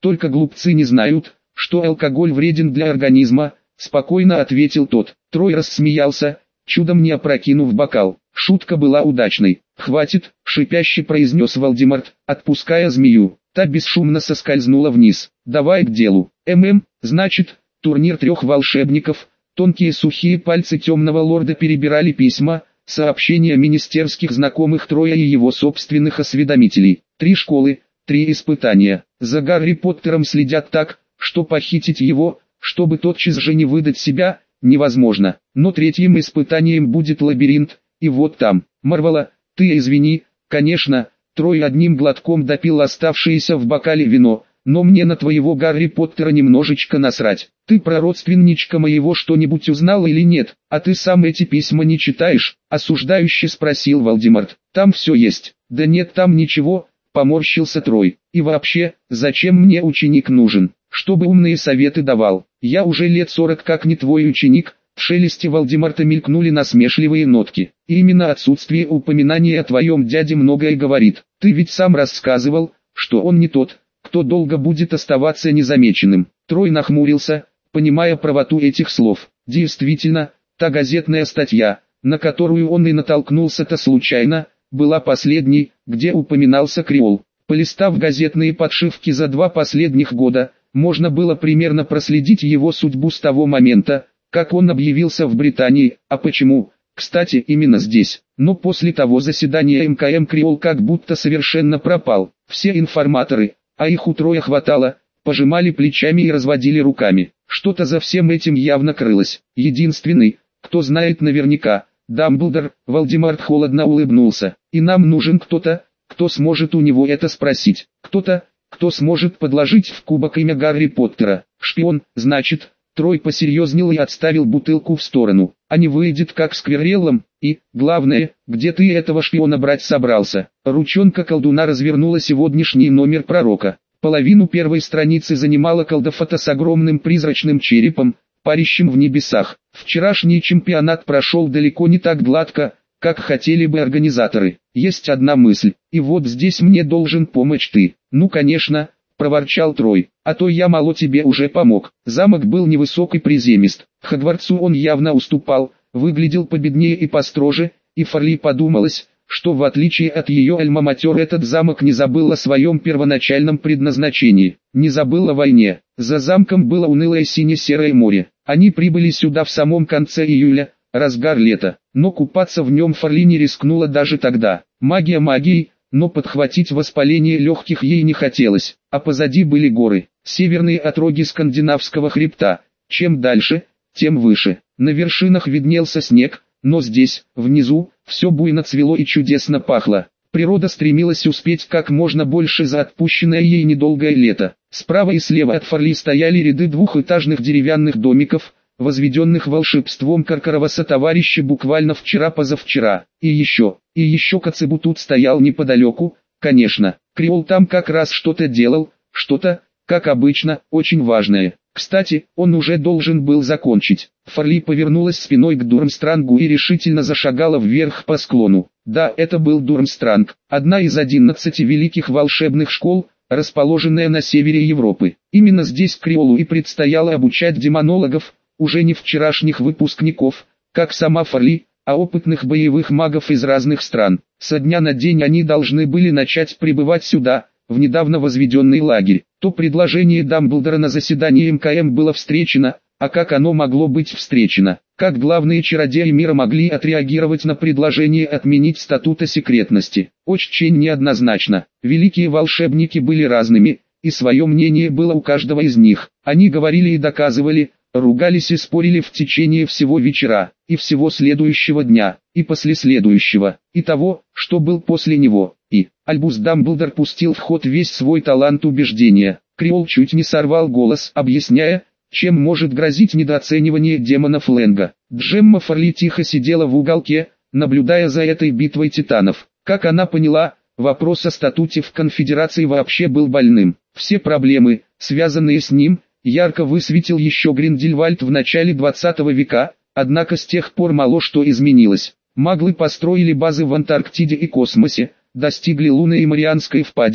только глупцы не знают, что алкоголь вреден для организма, спокойно ответил тот. Трой рассмеялся, чудом не опрокинув бокал. Шутка была удачной. «Хватит», — шипяще произнес Вальдемарт, отпуская змею. Та бесшумно соскользнула вниз. «Давай к делу. Значит, турнир 3 волшебников». Тонкие сухие пальцы темного лорда перебирали письма, сообщения министерских знакомых Троя и его собственных осведомителей. 3 школы, 3 испытания. За Гарри Поттером следят так, что похитить его, чтобы тотчас же не выдать себя, невозможно. Но 3-м испытанием будет лабиринт, и вот там. Марвела, ты извини, конечно. Трой одним глотком допил оставшееся в бокале вино, но мне на твоего Гарри Поттера немножечко насрать. Ты про родственничка моего что-нибудь узнал или нет? А ты сам эти письма не читаешь? Осуждающе спросил Вальдемарт. Там все есть. Да нет там ничего, поморщился Трой. И вообще, зачем мне ученик нужен? Чтобы умные советы давал. Я уже лет 40 как не твой ученик. В шелесте Вальдемарта мелькнули насмешливые нотки. И именно отсутствие упоминания о твоем дяде многое говорит. Ты ведь сам рассказывал, что он не тот, кто долго будет оставаться незамеченным. Трой нахмурился, понимая правоту этих слов. Действительно, та газетная статья, на которую он и натолкнулся-то случайно, была последней, где упоминался Креол. Полистав газетные подшивки за 2 последних года, можно было примерно проследить его судьбу с того момента, как он объявился в Британии, а почему, кстати, именно здесь. Но после того заседания МКМ Креол как будто совершенно пропал. Все информаторы, а их у Троя хватало, пожимали плечами и разводили руками. Что-то за всем этим явно крылось. Единственный, кто знает наверняка, Дамблдор. Вальдемарт холодно улыбнулся. И нам нужен кто-то, кто сможет у него это спросить. Кто-то, кто сможет подложить в кубок имя Гарри Поттера. Шпион, значит. Трой посерьезнел и отставил бутылку в сторону. А не выйдет как с Квирреллом, и, главное, где ты этого шпиона брать собрался? Ручонка колдуна развернула сегодняшний номер пророка. Половину первой страницы занимала колдофото с огромным призрачным черепом, парящим в небесах. Вчерашний чемпионат прошел далеко не так гладко, как хотели бы организаторы. Есть одна мысль, и вот здесь мне должен помочь ты. Ну конечно, проворчал Трой, а то я мало тебе уже помог. Замок был невысок и приземист. Хогвартсу он явно уступал, выглядел победнее и построже, и Фарли подумалось, что в отличие от ее альма-матер этот замок не забыл о своем первоначальном предназначении, не забыл о войне. За замком было унылое сине-серое море. Они прибыли сюда в самом конце июля, разгар лета, но купаться в нем Фарли не рискнула даже тогда. Магия магией, но подхватить воспаление легких ей не хотелось, а позади были горы, северные отроги скандинавского хребта. Чем дальше, тем выше. На вершинах виднелся снег, но здесь, внизу, все буйно цвело и чудесно пахло. Природа стремилась успеть как можно больше за отпущенное ей недолгое лето. Справа и слева от Фарли стояли ряды двухэтажных деревянных домиков, возведенных волшебством Каркароваса товарища буквально вчера-позавчера. И еще Коцебу тут стоял неподалеку, конечно. Креол там как раз что-то делал, что-то, как обычно, очень важное. Кстати, он уже должен был закончить. Фарли повернулась спиной к Дурмстрангу и решительно зашагала вверх по склону. Да, это был Дурмстранг, одна из 11 великих волшебных школ, расположенная на севере Европы. Именно здесь Креолу и предстояло обучать демонологов, уже не вчерашних выпускников, как сама Фарли, а опытных боевых магов из разных стран. Со дня на день они должны были начать прибывать сюда, в недавно возведенный лагерь. То предложение Дамблдора на заседании МКМ было встречено, а как оно могло быть встречено? Как главные чародеи мира могли отреагировать на предложение отменить статута секретности? Очень неоднозначно. Великие волшебники были разными, и свое мнение было у каждого из них. Они говорили и доказывали, ругались и спорили в течение всего вечера, и всего следующего дня, и после следующего, и того, что был после него. И Альбус Дамблдор пустил в ход весь свой талант убеждения. Креол чуть не сорвал голос, объясняя, чем может грозить недооценивание демонов Лэнга. Джемма Фарли тихо сидела в уголке, наблюдая за этой битвой титанов. Как она поняла, вопрос о статуте в конфедерации вообще был больным. Все проблемы, связанные с ним, ярко высветил еще Гриндельвальд в начале 20 века, однако с тех пор мало что изменилось. Маглы построили базы в Антарктиде и космосе, достигли Луны и Марианской впадины,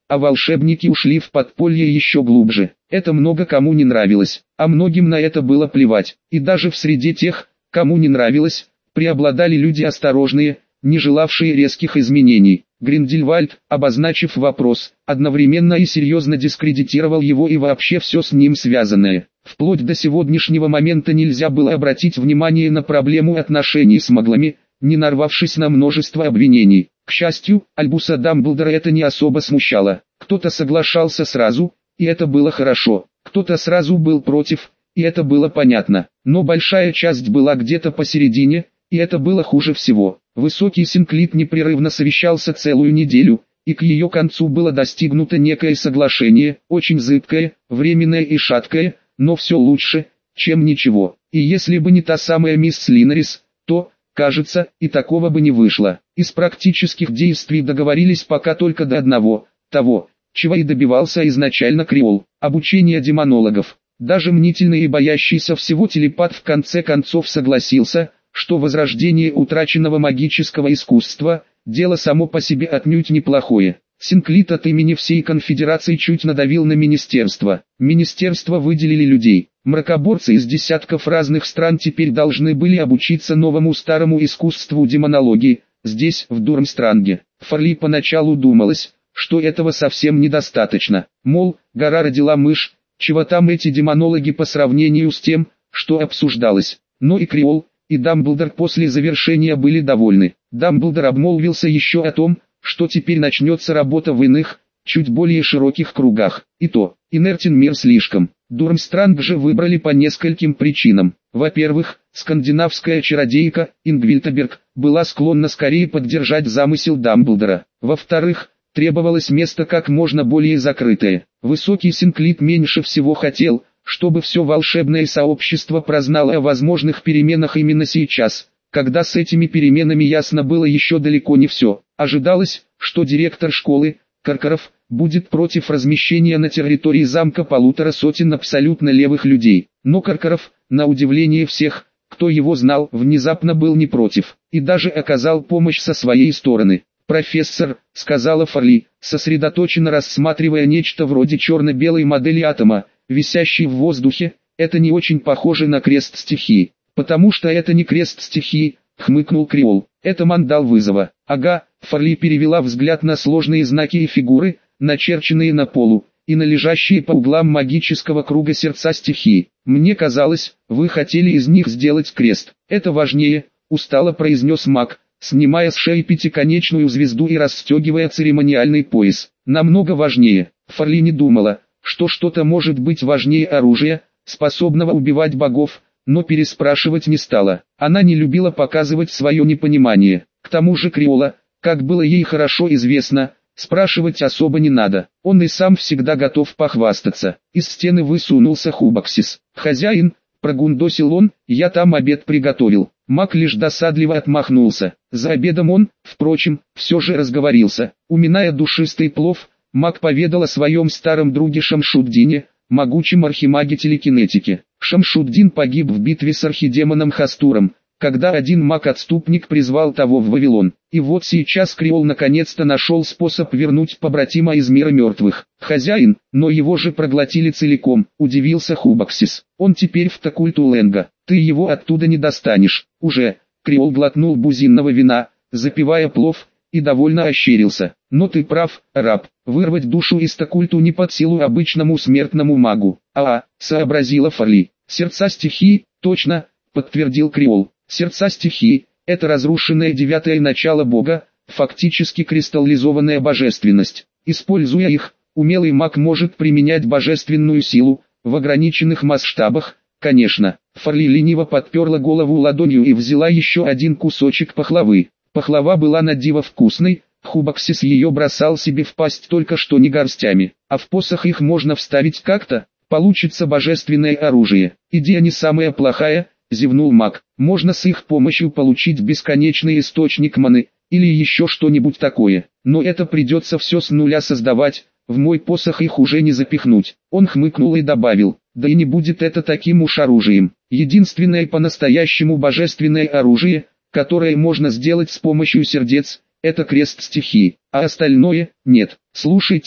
а волшебники ушли в подполье еще глубже. Это много кому не нравилось, а многим на это было плевать. И даже в среде тех, кому не нравилось, преобладали люди осторожные, не желавшие резких изменений. Гриндельвальд, обозначив вопрос, одновременно и серьезно дискредитировал его и вообще все с ним связанное. Вплоть до сегодняшнего момента нельзя было обратить внимание на проблему отношений с маглами, не нарвавшись на множество обвинений. К счастью, Альбуса Дамблдора это не особо смущало. Кто-то соглашался сразу, и это было хорошо. Кто-то сразу был против, и это было понятно. Но большая часть была где-то посередине, и это было хуже всего. Высокий Синклит непрерывно совещался целую неделю, и к ее концу было достигнуто некое соглашение, очень зыбкое, временное и шаткое, но все лучше, чем ничего. И если бы не та самая мисс Слинарис, то, кажется, и такого бы не вышло. Из практических действий договорились пока только до одного, того, чего и добивался изначально Креол, обучение демонологов. Даже мнительный и боящийся всего телепат в конце концов согласился, что возрождение утраченного магического искусства – дело само по себе отнюдь неплохое. Синклит от имени всей конфедерации чуть надавил на министерство. Министерство выделили людей. Мракоборцы из десятков разных стран теперь должны были обучиться новому старому искусству демонологии, здесь, в Дурмстранге. Фарли поначалу думалось, что этого совсем недостаточно. Мол, гора родила мышь, чего там эти демонологи по сравнению с тем, что обсуждалось. Но и Креол, и Дамблдор после завершения были довольны. Дамблдор обмолвился еще о том, что теперь начнется работа в иных, чуть более широких кругах. И то, инертен мир слишком. Дурмстранг же выбрали по нескольким причинам. Во-первых, скандинавская чародейка, Ингвильтаберг, была склонна скорее поддержать замысел Дамблдора. Во-вторых, требовалось место как можно более закрытое. Высокий Синклит меньше всего хотел, чтобы все волшебное сообщество прознало о возможных переменах именно сейчас, когда с этими переменами ясно было еще далеко не все. Ожидалось, что директор школы, Каркаров, будет против размещения на территории замка 150 абсолютно левых людей. Но Каркаров, на удивление всех, кто его знал, внезапно был не против, и даже оказал помощь со своей стороны. «Профессор», — сказала Фарли, сосредоточенно рассматривая нечто вроде черно-белой модели атома, висящий в воздухе, это не очень похоже на крест стихии. «Потому что это не крест стихии», — хмыкнул Креол. «Это мандал вызова». «Ага», — Фарли перевела взгляд на сложные знаки и фигуры, начерченные на полу, и на лежащие по углам магического круга сердца стихии. «Мне казалось, вы хотели из них сделать крест». «Это важнее», — устало произнес маг, снимая с шеи пятиконечную звезду и расстегивая церемониальный пояс. «Намного важнее». Фарли не думала, что что-то может быть важнее оружия, способного убивать богов, но переспрашивать не стала. Она не любила показывать свое непонимание. К тому же Креола, как было ей хорошо известно, спрашивать особо не надо. Он и сам всегда готов похвастаться. Из стены высунулся Хубаксис. «Хозяин», — прогундосил он, — «я там обед приготовил». Маг лишь досадливо отмахнулся. За обедом он, впрочем, все же разговорился. Уминая душистый плов, маг поведал о своем старом друге Шамшуддине, могучем архимаге-телекинетике. Шамшуддин погиб в битве с архидемоном Хастуром, когда один маг-отступник призвал того в Вавилон. И вот сейчас Креол наконец-то нашел способ вернуть побратима из мира мертвых. «Хозяин, но его же проглотили целиком», — удивился Хубаксис. «Он теперь в Такульту Ленга, ты его оттуда не достанешь». «Уже», — Креол глотнул бузинного вина, запивая плов, и довольно ощерился. «Но ты прав, раб, вырвать душу из Такульту не под силу обычному смертному магу». Сообразила Фарли. «Сердца стихии, точно», — подтвердил Креол. «Сердца стихии — это разрушенное девятое начало Бога, фактически кристаллизованная божественность. Используя их, умелый маг может применять божественную силу, в ограниченных масштабах, конечно». Фарли лениво подперла голову ладонью и взяла еще один кусочек пахлавы. Пахлава была на диво вкусной, Хубаксис ее бросал себе в пасть только что не горстями, а в посох их можно вставить как-то, получится божественное оружие. «Идея не самая плохая», — зевнул маг, — «можно с их помощью получить бесконечный источник маны, или еще что-нибудь такое, но это придется все с нуля создавать, в мой посох их уже не запихнуть». Он хмыкнул и добавил, «да и не будет это таким уж оружием. Единственное по-настоящему божественное оружие, которое можно сделать с помощью сердец, это крест стихии, а остальное – нет». «Слушайте»,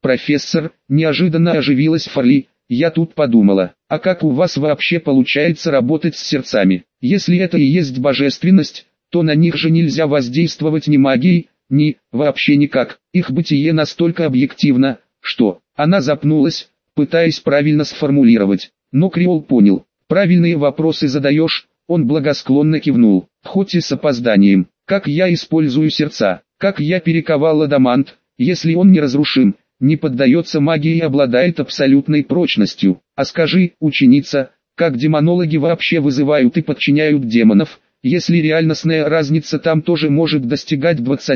профессор, неожиданно оживилась Фарли. Я тут подумала, а как у вас вообще получается работать с сердцами? Если это и есть божественность, то на них же нельзя воздействовать ни магией, ни, вообще никак. Их бытие настолько объективно, что... Она запнулась, пытаясь правильно сформулировать. Но Креол понял. Правильные вопросы задаешь, он благосклонно кивнул, хоть и с опозданием. Как я использую сердца, как я перековал адамант, если он неразрушим, не поддается магии и обладает абсолютной прочностью. А скажи, ученица, как демонологи вообще вызывают и подчиняют демонов, если реальностная разница там тоже может достигать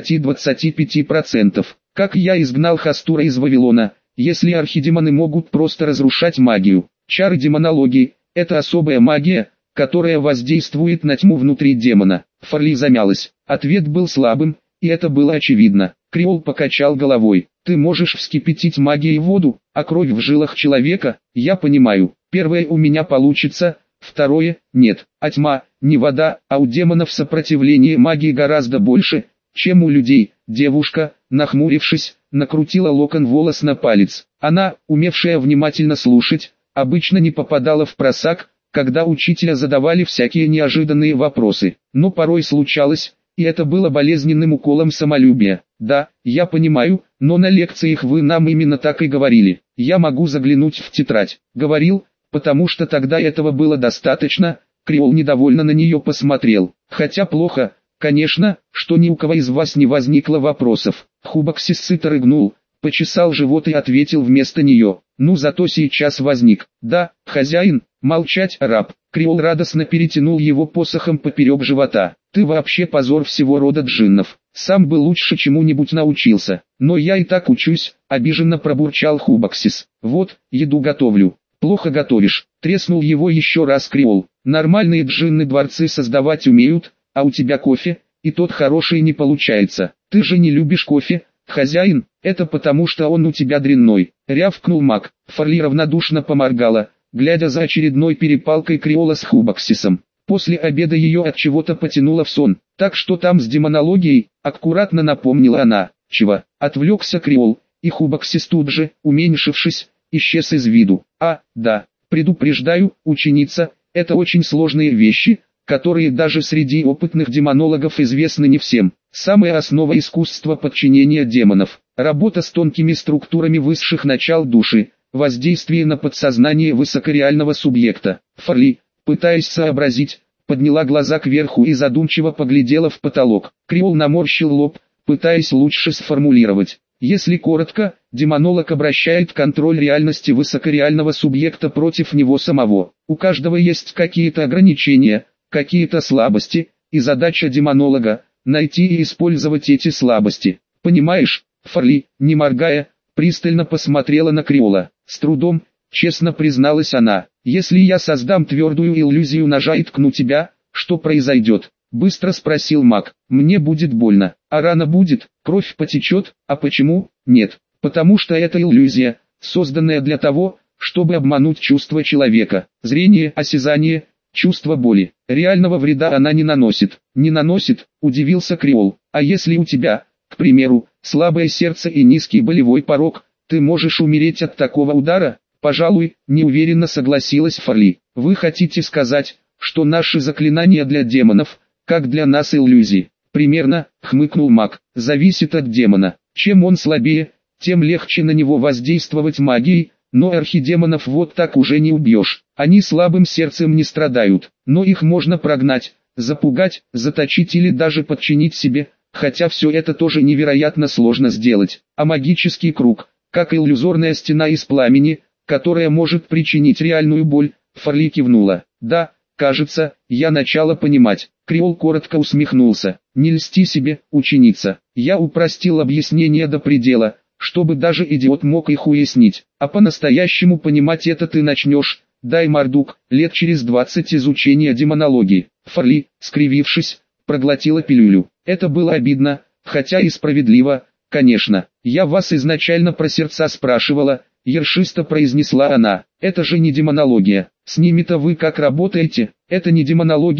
20-25%? Как я изгнал Хастура из Вавилона, если архидемоны могут просто разрушать магию? Чары демонологии – это особая магия, которая воздействует на тьму внутри демона. Фарли замялась. Ответ был слабым, и это было очевидно. Креол покачал головой. Ты можешь вскипятить магией воду, а кровь в жилах человека, я понимаю. Первое у меня получится, второе – нет. А тьма – не вода, а у демонов сопротивление магии гораздо больше, чем у людей. Девушка, нахмурившись, накрутила локон волос на палец. Она, умевшая внимательно слушать, обычно не попадала в просак, когда учителя задавали всякие неожиданные вопросы. Но порой случалось, и это было болезненным уколом самолюбия. Да, я понимаю, но на лекциях вы нам именно так и говорили. Я могу заглянуть в тетрадь. Говорил, потому что тогда этого было достаточно. Креол недовольно на нее посмотрел. Хотя плохо, конечно, что ни у кого из вас не возникло вопросов. Хубаксис сыто рыгнул, почесал живот и ответил вместо нее. Ну зато сейчас возник. Да, хозяин, молчать, раб. Креол радостно перетянул его посохом поперек живота. Ты вообще позор всего рода джиннов. Сам бы лучше чему-нибудь научился. Но я и так учусь, обиженно пробурчал Хубаксис. Вот, еду готовлю. Плохо готовишь. Треснул его еще раз Креол. Нормальные джинны дворцы создавать умеют, а у тебя кофе, и тот хороший не получается. Ты же не любишь кофе, хозяин, это потому что он у тебя дрянной. Рявкнул маг. Фарли равнодушно поморгала, глядя за очередной перепалкой Креола с Хубаксисом. После обеда ее от чего-то потянуло в сон. Так что там с демонологией, аккуратно напомнила она. Чего? Отвлекся Креол, и Хубаксис тут же, уменьшившись, исчез из виду. А, да, предупреждаю, ученица, это очень сложные вещи, которые даже среди опытных демонологов известны не всем. Самая основа искусства подчинения демонов, работа с тонкими структурами высших начал души, воздействие на подсознание высокореального субъекта. Фарли, пытаясь сообразить, подняла глаза кверху и задумчиво поглядела в потолок. Креол наморщил лоб, пытаясь лучше сформулировать. Если коротко, демонолог обращает контроль реальности высокореального субъекта против него самого. У каждого есть какие-то ограничения, какие-то слабости, и задача демонолога – найти и использовать эти слабости. Понимаешь? Фарли, не моргая, пристально посмотрела на Креола. С трудом, честно призналась она. Если я создам твердую иллюзию ножа и ткну тебя, что произойдет? Быстро спросил маг. Мне будет больно. А рана будет, кровь потечет, а почему? Нет. Потому что это иллюзия, созданная для того, чтобы обмануть чувства человека. Зрение, осязание, чувство боли. Реального вреда она не наносит. Не наносит, удивился Креол. А если у тебя, к примеру, слабое сердце и низкий болевой порог, ты можешь умереть от такого удара? Пожалуй, неуверенно согласилась Фарли. Вы хотите сказать, что наши заклинания для демонов, как для нас иллюзии? Примерно, хмыкнул маг, зависит от демона. Чем он слабее, тем легче на него воздействовать магией, но архидемонов вот так уже не убьешь. Они слабым сердцем не страдают, но их можно прогнать, запугать, заточить или даже подчинить себе, хотя все это тоже невероятно сложно сделать. А магический круг, как иллюзорная стена из пламени, которая может причинить реальную боль, Фарли кивнула. Да, кажется, я начала понимать. Креол коротко усмехнулся. Не льсти себе, ученица. Я упростил объяснение до предела, чтобы даже идиот мог их уяснить. А по-настоящему понимать это ты начнешь, дай мордук, лет через 20 изучения демонологии. Фарли, скривившись, проглотила пилюлю. Это было обидно, хотя и справедливо, конечно. Я вас изначально про сердца спрашивала, ершисто произнесла она. Это же не демонология. С ними-то вы как работаете? Это не демонология,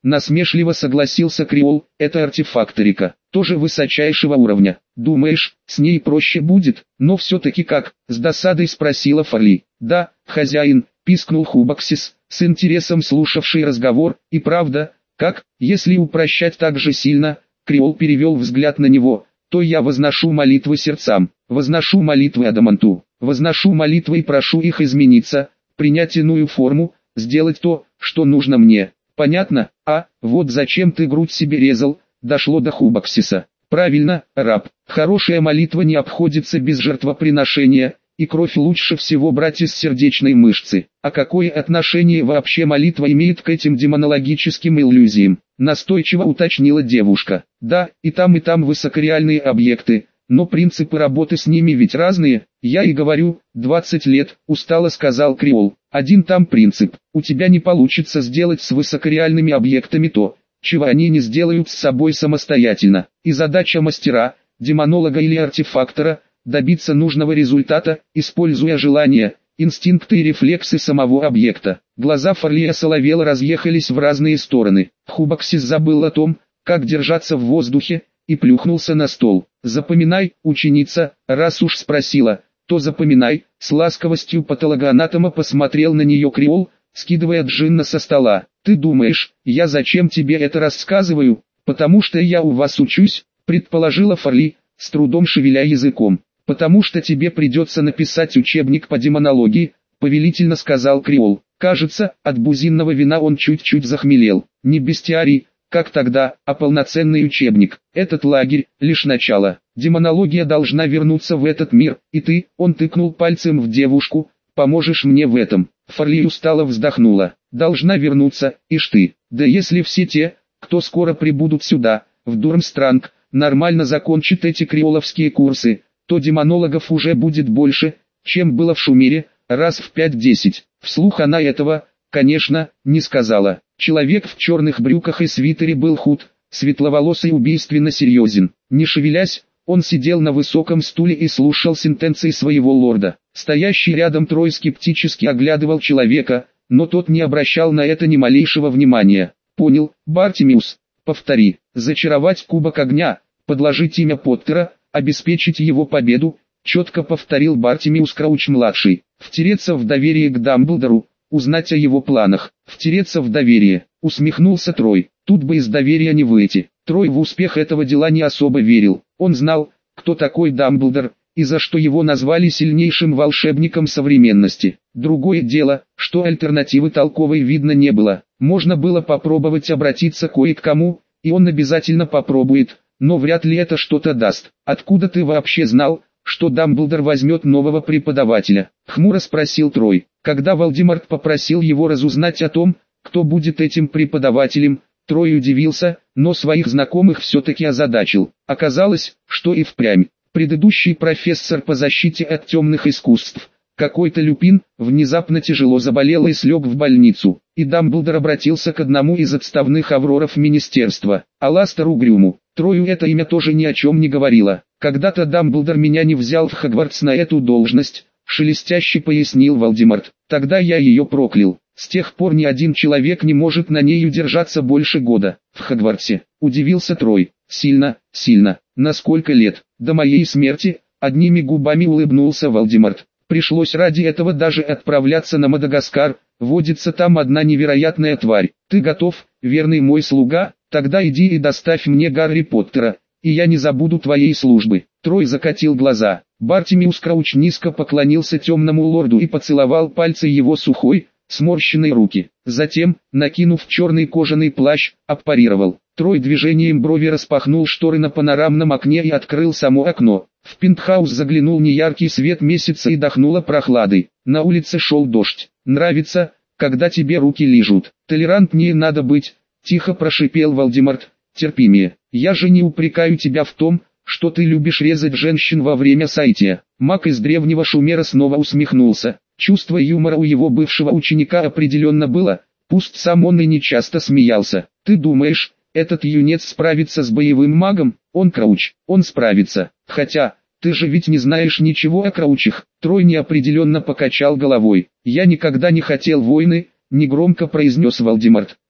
насмешливо согласился Креол, это артефакторика, тоже высочайшего уровня. Думаешь, с ней проще будет? Но все-таки как? С досадой спросила Фарли. Да, хозяин, пискнул Хубаксис, с интересом слушавший разговор, и правда, как, если упрощать так же сильно, Креол перевел взгляд на него, то я возношу молитвы сердцам, возношу молитвы Адаманту, возношу молитвы и прошу их измениться, принять иную форму, сделать то, что нужно мне. Понятно? А, вот зачем ты грудь себе резал, дошло до Хубаксиса. Правильно, раб, хорошая молитва не обходится без жертвоприношения, и кровь лучше всего брать из сердечной мышцы. А какое отношение вообще молитва имеет к этим демонологическим иллюзиям? Настойчиво уточнила девушка. Да, и там высокореальные объекты, но принципы работы с ними ведь разные. Я и говорю, 20 лет, устало сказал Креол. Один там принцип, у тебя не получится сделать с высокореальными объектами то, чего они не сделают с собой самостоятельно. И задача мастера, демонолога или артефактора, добиться нужного результата, используя желания, инстинкты и рефлексы самого объекта. Глаза Фарли осоловело разъехались в разные стороны. Хубаксис забыл о том, как держаться в воздухе, и плюхнулся на стол. «Запоминай, ученица, раз уж спросила, то запоминай», с ласковостью патологоанатома посмотрел на нее Креол, скидывая джинна со стола. «Ты думаешь, я зачем тебе это рассказываю? Потому что я у вас учусь», предположила Фарли, с трудом шевеля языком. «Потому что тебе придется написать учебник по демонологии», повелительно сказал Креол. Кажется, от бузинного вина он чуть-чуть захмелел. Не бестиарий, как тогда, а полноценный учебник. Этот лагерь — лишь начало. Демонология должна вернуться в этот мир, и ты, он тыкнул пальцем в девушку, поможешь мне в этом. Фарли устало вздохнула. Должна вернуться, ишь ты. Да если все те, кто скоро прибудут сюда, в Дурмстранг, нормально закончат эти креоловские курсы, то демонологов уже будет больше, чем было в Шумере, раз в 5-10. Вслух она этого, конечно, не сказала. Человек в черных брюках и свитере был худ, светловолосый и убийственно серьезен. Не шевелясь, он сидел на высоком стуле и слушал сентенции своего лорда. Стоящий рядом Трой скептически оглядывал человека, но тот не обращал на это ни малейшего внимания. «Понял, Бартимиус, повтори, зачаровать кубок огня, подложить имя Поттера, обеспечить его победу», четко повторил Бартимиус Крауч-младший. «Втереться в доверие к Дамблдору, узнать о его планах, втереться в доверие», усмехнулся Трой. «Тут бы из доверия не выйти». Трой в успех этого дела не особо верил. Он знал, кто такой Дамблдор, и за что его назвали сильнейшим волшебником современности. Другое дело, что альтернативы толковой видно не было. Можно было попробовать обратиться кое к кому, и он обязательно попробует, но вряд ли это что-то даст. «Откуда ты вообще знал, что Дамблдор возьмет нового преподавателя?» — хмуро спросил Трой. Когда Волдеморт попросил его разузнать о том, кто будет этим преподавателем, Трой удивился, но своих знакомых все-таки озадачил. Оказалось, что и впрямь. Предыдущий профессор по защите от темных искусств, какой-то Люпин, внезапно тяжело заболел и слег в больницу. И Дамблдор обратился к одному из отставных авроров министерства, Аластеру Грюму. Трою это имя тоже ни о чем не говорило. «Когда-то Дамблдор меня не взял в Хогвартс на эту должность», шелестяще пояснил Волдеморт. «Тогда я ее проклял. С тех пор ни один человек не может на ней удержаться больше года». «В Хогвартсе», удивился Трой. «Сильно, сильно. На сколько лет?» «До моей смерти», одними губами улыбнулся Волдеморт. «Пришлось ради этого даже отправляться на Мадагаскар, водится там одна невероятная тварь. Ты готов, верный мой слуга? Тогда иди и доставь мне Гарри Поттера, и я не забуду твоей службы». Трой закатил глаза. Бартимиус Крауч низко поклонился темному лорду и поцеловал пальцы его сухой, сморщенной руки. Затем, накинув черный кожаный плащ, аппарировал. Трой движением брови распахнул шторы на панорамном окне и открыл само окно. В пентхаус заглянул неяркий свет месяца и дохнуло прохладой. На улице шел дождь. «Нравится, когда тебе руки лижут. Толерантнее надо быть», тихо прошипел Волдеморт. «Терпимее. Я же не упрекаю тебя в том, что ты любишь резать женщин во время сайтия». Маг из древнего Шумера снова усмехнулся. Чувство юмора у его бывшего ученика определенно было, пусть сам он и не часто смеялся. «Ты думаешь, этот юнец справится с боевым магом?» «Он Крауч, он справится. Хотя, ты же ведь не знаешь ничего о Краучах». Трой неопределенно покачал головой. «Я никогда не хотел войны», негромко произнес Волдеморт.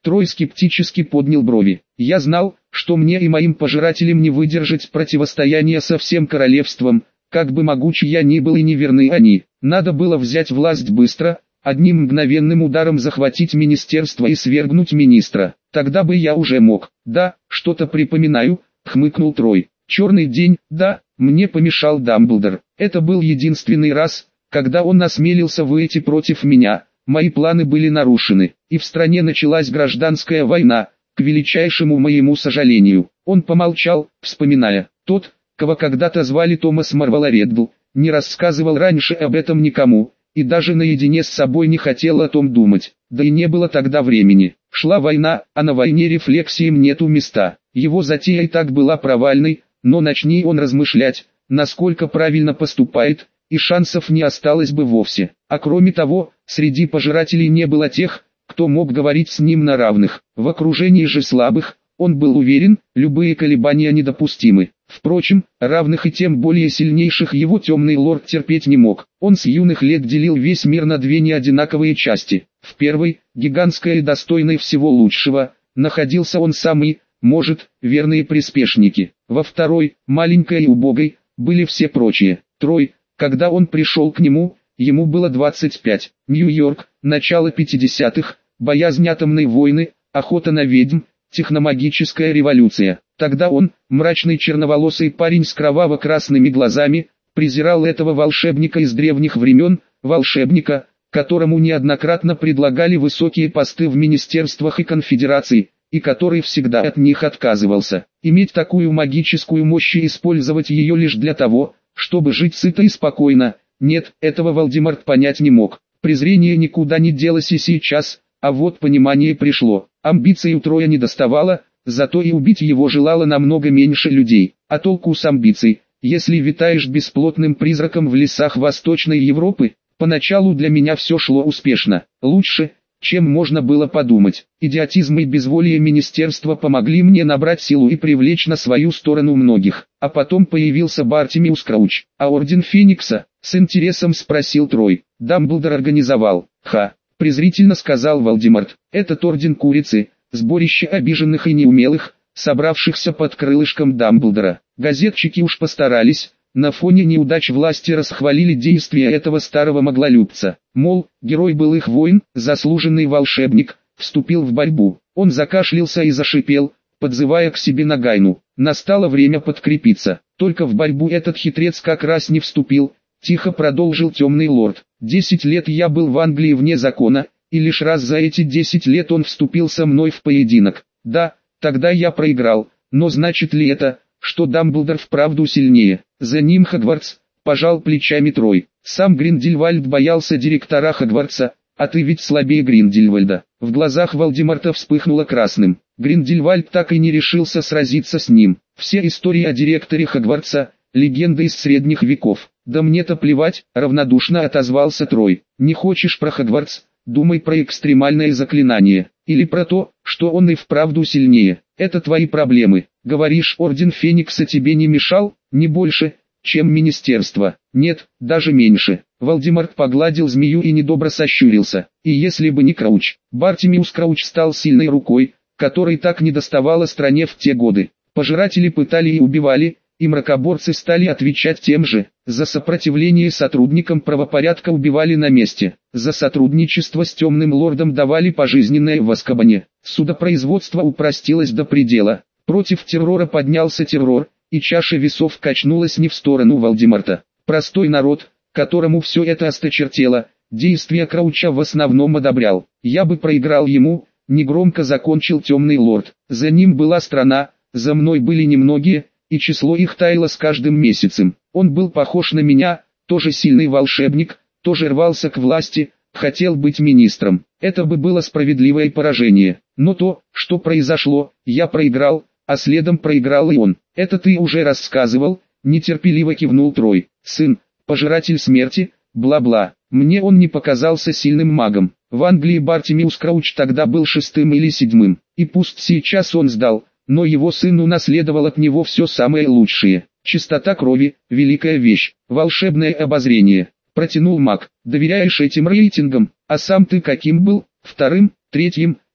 Трой скептически поднял брови. Я знал, что мне и моим пожирателям не выдержать противостояния со всем королевством, как бы могучи я ни был и не верны они. Надо было взять власть быстро, одним мгновенным ударом захватить министерство и свергнуть министра. Тогда бы я уже мог. Да, что-то припоминаю, хмыкнул Трой. Черный день, да, мне помешал Дамблдор. Это был единственный раз, когда он осмелился выйти против меня. Мои планы были нарушены, и в стране началась гражданская война, к величайшему моему сожалению. Он помолчал, вспоминая. Тот, кого когда-то звали Томас Марвелореддл, не рассказывал раньше об этом никому, и даже наедине с собой не хотел о том думать. Да и не было тогда времени. Шла война, а на войне рефлексиям нету места. Его затея и так была провальной, но начни он размышлять, насколько правильно поступает, и шансов не осталось бы вовсе. А кроме того, среди пожирателей не было тех, кто мог говорить с ним на равных. В окружении же слабых, он был уверен, любые колебания недопустимы. Впрочем, равных и тем более сильнейших его темный лорд терпеть не мог. Он с юных лет делил весь мир на две неодинаковые части. В первой, гигантской и достойной всего лучшего, находился он сам и, может, верные приспешники. Во второй, маленькой и убогой, были все прочие. Трой, когда он пришел к нему, ему было 25. Нью-Йорк, начало 50-х, боязнь атомной войны, охота на ведьм, техномагическая революция. Тогда он, мрачный черноволосый парень с кроваво-красными глазами, презирал этого волшебника из древних времен, волшебника, которому неоднократно предлагали высокие посты в министерствах и конфедерации, и который всегда от них отказывался. Иметь такую магическую мощь и использовать ее лишь для того, чтобы жить сыто и спокойно, нет, этого Волдеморт понять не мог. Презрение никуда не делось и сейчас, а вот понимание пришло. Амбиций у Троя не доставало, зато и убить его желало намного меньше людей. А толку с амбиций, если витаешь бесплотным призраком в лесах Восточной Европы? Поначалу для меня все шло успешно, лучше, чем можно было подумать. Идиотизм и безволие министерства помогли мне набрать силу и привлечь на свою сторону многих. А потом появился Бартимиус Крауч. А Орден Феникса? С интересом спросил Трой. Дамблдор организовал. Презрительно сказал Волдеморт. Этот Орден Курицы, сборище обиженных и неумелых, собравшихся под крылышком Дамблдора. Газетчики уж постарались. На фоне неудач власти расхвалили действия этого старого моглолюбца. Мол, герой былых войн, заслуженный волшебник, вступил в борьбу. Он закашлялся и зашипел, подзывая к себе Нагайну. Настало время подкрепиться. Только в борьбу этот хитрец как раз не вступил, тихо продолжил темный лорд. 10 лет я был в Англии вне закона, и лишь раз за эти 10 лет он вступил со мной в поединок. Да, тогда я проиграл, но значит ли это, что Дамблдор вправду сильнее? За ним Хогвартс, пожал плечами Трой. Сам Гриндельвальд боялся директора Хогвартса, а ты ведь слабее Гриндельвальда. В глазах Волдеморта вспыхнуло красным. Гриндельвальд так и не решился сразиться с ним. Все истории о директоре Хогвартса, легенды из средних веков. Да мне-то плевать, равнодушно отозвался Трой. Не хочешь про Хогвартс? Думай про экстремальное заклинание. Или про то, что он и вправду сильнее. Это твои проблемы. Говоришь, Орден Феникса тебе не мешал? Не больше, чем министерство. Нет, даже меньше. Волдеморт погладил змею и недобро сощурился. И если бы не Крауч, Бартимиус Крауч стал сильной рукой, которой так недоставало стране в те годы. Пожиратели пытали и убивали, и мракоборцы стали отвечать тем же. За сопротивление сотрудникам правопорядка убивали на месте. За сотрудничество с темным лордом давали пожизненное в Азкабане. Судопроизводство упростилось до предела. Против террора поднялся террор, и чаша весов качнулась не в сторону Волдеморта. Простой народ, которому все это осточертело, действия Крауча в основном одобрял. Я бы проиграл ему, негромко закончил темный лорд. За ним была страна, за мной были немногие, и число их таяло с каждым месяцем. Он был похож на меня, тоже сильный волшебник, тоже рвался к власти, хотел быть министром. Это бы было справедливое поражение. Но то, что произошло, я проиграл, а следом проиграл и он. Это ты уже рассказывал, нетерпеливо кивнул Трой. Сын, пожиратель смерти, бла-бла. Мне он не показался сильным магом. В Англии Бартимиус Крауч тогда был 6-м или 7-м. И пусть сейчас он сдал, но его сын унаследовал от него все самое лучшее. Чистота крови, великая вещь, волшебное обозрение. Протянул маг. Доверяешь этим рейтингам? А сам ты каким был? 2-м, 3-м?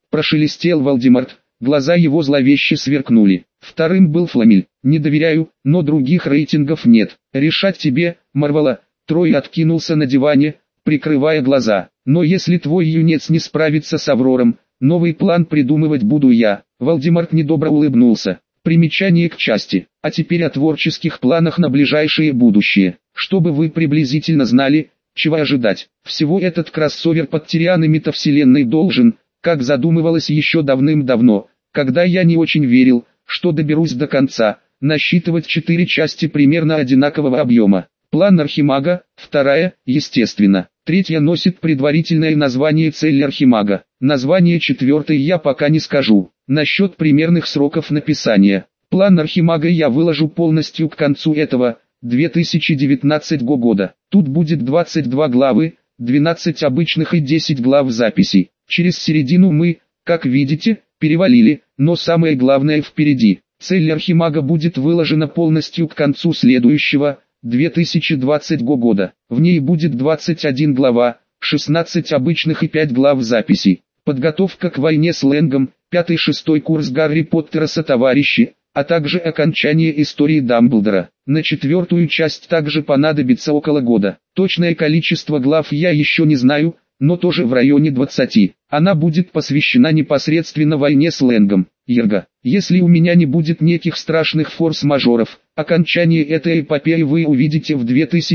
прошелестел Вальдемарт, глаза его зловеще сверкнули. Вторым был Фламель. Не доверяю, но других рейтингов нет. Решать тебе, Марвела. Трой откинулся на диване, прикрывая глаза. Но если твой юнец не справится с Аврором, новый план придумывать буду я. Вальдемарт недобро улыбнулся. Примечание к части. А теперь о творческих планах на ближайшее будущее. Чтобы вы приблизительно знали, чего ожидать. Всего этот кроссовер под Тириан и метавселенной должен, как задумывалось еще давным-давно, когда я не очень верил, что доберусь до конца, насчитывать 4 части примерно одинакового объема. План Архимага, вторая, естественно. Третья носит предварительное название «Цель Архимага». Название четвертой я пока не скажу. Насчет примерных сроков написания. План Архимага я выложу полностью к концу этого, 2019 года. Тут будет 22 главы, 12 обычных и 10 глав записей. Через середину мы, как видите, перевалили, но самое главное впереди. Цель Архимага будет выложена полностью к концу следующего, 2020 года. В ней будет 21 глава, 16 обычных и 5 глав записей. Подготовка к войне с Лэнгом, 5-6 курс Гарри Поттера сотоварищи, а также окончание истории Дамблдора. На четвертую часть также понадобится около года. Точное количество глав я еще не знаю, но тоже в районе 20. Она будет посвящена непосредственно войне с Лэнгом. Ерга, если у меня не будет неких страшных форс-мажоров, окончание этой эпопеи вы увидите в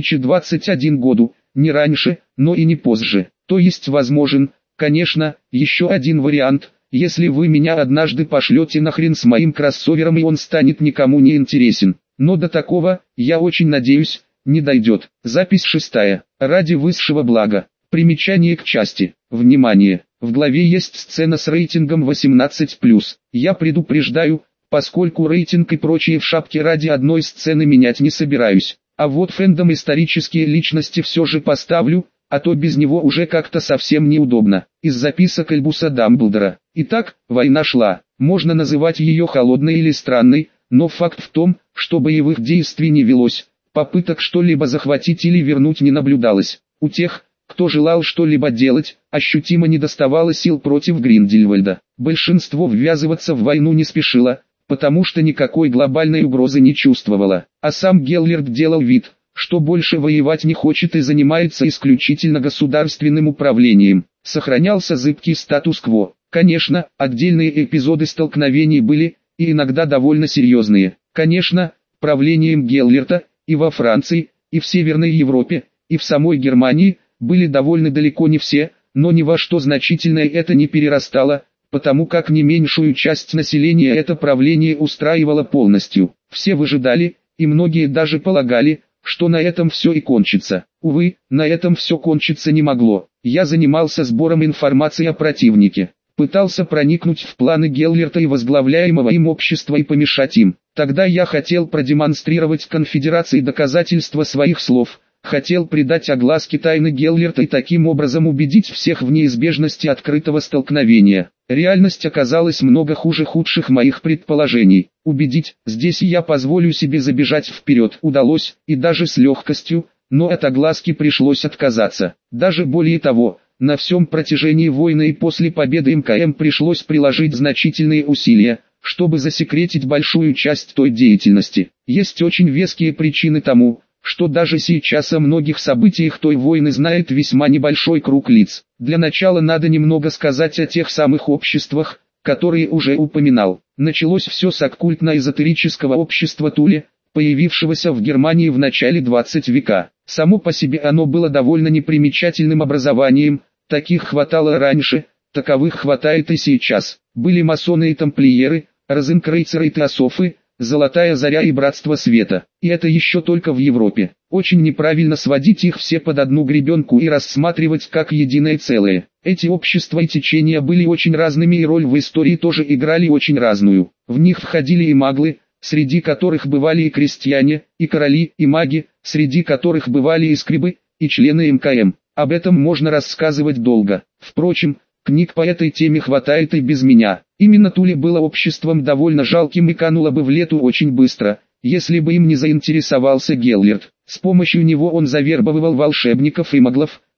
2021 году, не раньше, но и не позже. То есть возможен, конечно, еще один вариант, если вы меня однажды пошлете нахрен с моим кроссовером и он станет никому не интересен. Но до такого, я очень надеюсь, не дойдет. Запись 6. Ради высшего блага. Примечание к части. Внимание! В главе есть сцена с рейтингом 18+. Я предупреждаю, поскольку рейтинг и прочие в шапке ради одной сцены менять не собираюсь. А вот фэндом исторические личности все же поставлю, а то без него уже как-то совсем неудобно. Из записок Альбуса Дамблдора. Итак, война шла. Можно называть ее холодной или странной, но факт в том, что боевых действий не велось, попыток что-либо захватить или вернуть не наблюдалось. У тех, кто желал что-либо делать, ощутимо недоставало сил против Гриндельвальда. Большинство ввязываться в войну не спешило, потому что никакой глобальной угрозы не чувствовало. А сам Геллерд делал вид, что больше воевать не хочет и занимается исключительно государственным управлением. Сохранялся зыбкий статус-кво. Конечно, отдельные эпизоды столкновений были, и иногда довольно серьезные. Конечно, правлением Геллерта, и во Франции, и в Северной Европе, и в самой Германии, были довольны далеко не все, но ни во что значительное это не перерастало, потому как не меньшую часть населения это правление устраивало полностью. Все выжидали, и многие даже полагали, что на этом все и кончится. Увы, на этом все кончиться не могло. Я занимался сбором информации о противнике. Пытался проникнуть в планы Геллерта и возглавляемого им общества и помешать им. Тогда я хотел продемонстрировать конфедерации доказательства своих слов, хотел придать огласке тайны Геллерта и таким образом убедить всех в неизбежности открытого столкновения. Реальность оказалась много хуже худших моих предположений. Убедить, здесь я позволю себе забежать вперед, удалось, и даже с легкостью, но от огласки пришлось отказаться. Даже более того, на всем протяжении войны и после победы МКМ пришлось приложить значительные усилия, чтобы засекретить большую часть той деятельности. Есть очень веские причины тому, что даже сейчас о многих событиях той войны знает весьма небольшой круг лиц. Для начала надо немного сказать о тех самых обществах, которые уже упоминал. Началось все с оккультно-эзотерического общества Туле, появившегося в Германии в начале 20 века. Само по себе оно было довольно непримечательным образованием, таких хватало раньше, таковых хватает и сейчас. Были масоны и тамплиеры, розенкрейцеры и теософы, Золотая Заря и Братство Света. И это еще только в Европе. Очень неправильно сводить их все под одну гребенку и рассматривать как единое целое. Эти общества и течения были очень разными и роль в истории тоже играли очень разную. В них входили и маглы, среди которых бывали и крестьяне, и короли, и маги, среди которых бывали и скрибы, и члены МКМ. Об этом можно рассказывать долго. Впрочем, книг по этой теме хватает и без меня. Именно Туле было обществом довольно жалким и кануло бы в лету очень быстро, если бы им не заинтересовался Геллерт. С помощью него он завербовал волшебников и маглов,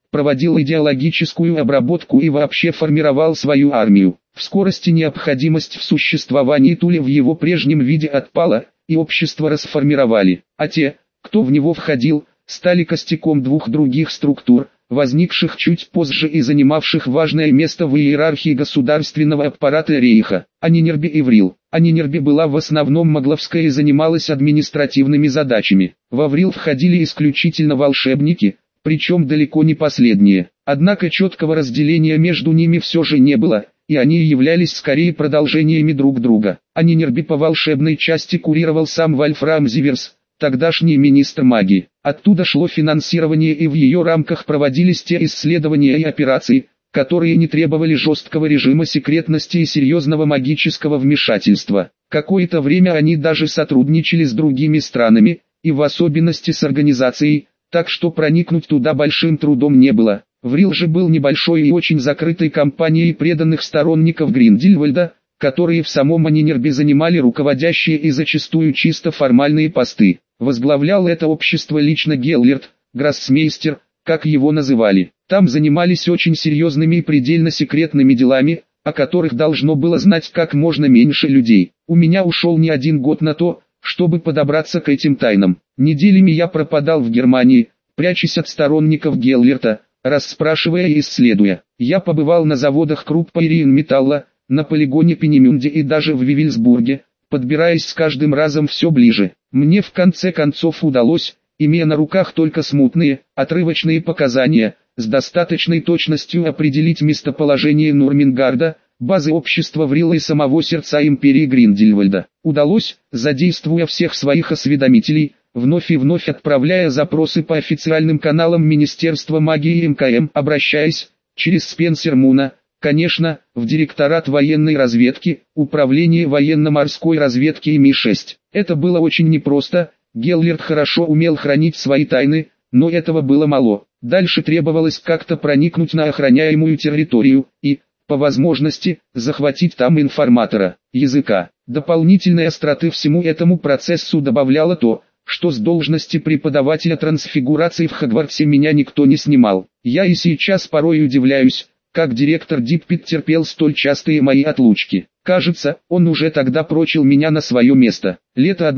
проводил идеологическую обработку и вообще формировал свою армию. В скорости необходимость в существовании Туля в его прежнем виде отпала, и общество расформировали, а те, кто в него входил, стали костяком двух других структур, возникших чуть позже и занимавших важное место в иерархии государственного аппарата Рейха. Анинербе и Врил. Анинербе была в основном могловская и занималась административными задачами. Во Врил входили исключительно волшебники, причем далеко не последние. Однако четкого разделения между ними все же не было, и они являлись скорее продолжениями друг друга. Анинербе по волшебной части курировал сам Вольфрам Зиверс, тогдашний министр магии. Оттуда шло финансирование, и в ее рамках проводились те исследования и операции, которые не требовали жесткого режима секретности и серьезного магического вмешательства. Какое-то время они даже сотрудничали с другими странами, и в особенности с организацией, так что проникнуть туда большим трудом не было. Врил же был небольшой и очень закрытой компанией преданных сторонников Гриндельвальда, которые в самом Анинербе занимали руководящие и зачастую чисто формальные посты. Возглавлял это общество лично Геллерт, гроссмейстер, как его называли. Там занимались очень серьезными и предельно секретными делами, о которых должно было знать как можно меньше людей. У меня ушел не один год на то, чтобы подобраться к этим тайнам. Неделями я пропадал в Германии, прячась от сторонников Геллерта, расспрашивая и исследуя. Я побывал на заводах Круппа и Рейнметалла, на полигоне Пенемюнде и даже в Вивельсбурге, подбираясь с каждым разом все ближе. Мне в конце концов удалось, имея на руках только смутные, отрывочные показания, с достаточной точностью определить местоположение Нурмингарда, базы общества Врила и самого сердца империи Гриндельвальда. Удалось, задействуя всех своих осведомителей, вновь и вновь отправляя запросы по официальным каналам Министерства магии и МКМ, обращаясь, через Спенсер Муна, конечно, в директорат военной разведки, управление военно-морской разведки и Ми-6. Это было очень непросто, Геллерт хорошо умел хранить свои тайны, но этого было мало. Дальше требовалось как-то проникнуть на охраняемую территорию и, по возможности, захватить там информатора, языка. Дополнительной остроты всему этому процессу добавляло то, что с должности преподавателя трансфигурации в Хогвартсе меня никто не снимал. Я и сейчас порой удивляюсь, как директор Диппет терпел столь частые мои отлучки. Кажется, он уже тогда прочил меня на свое место. Лето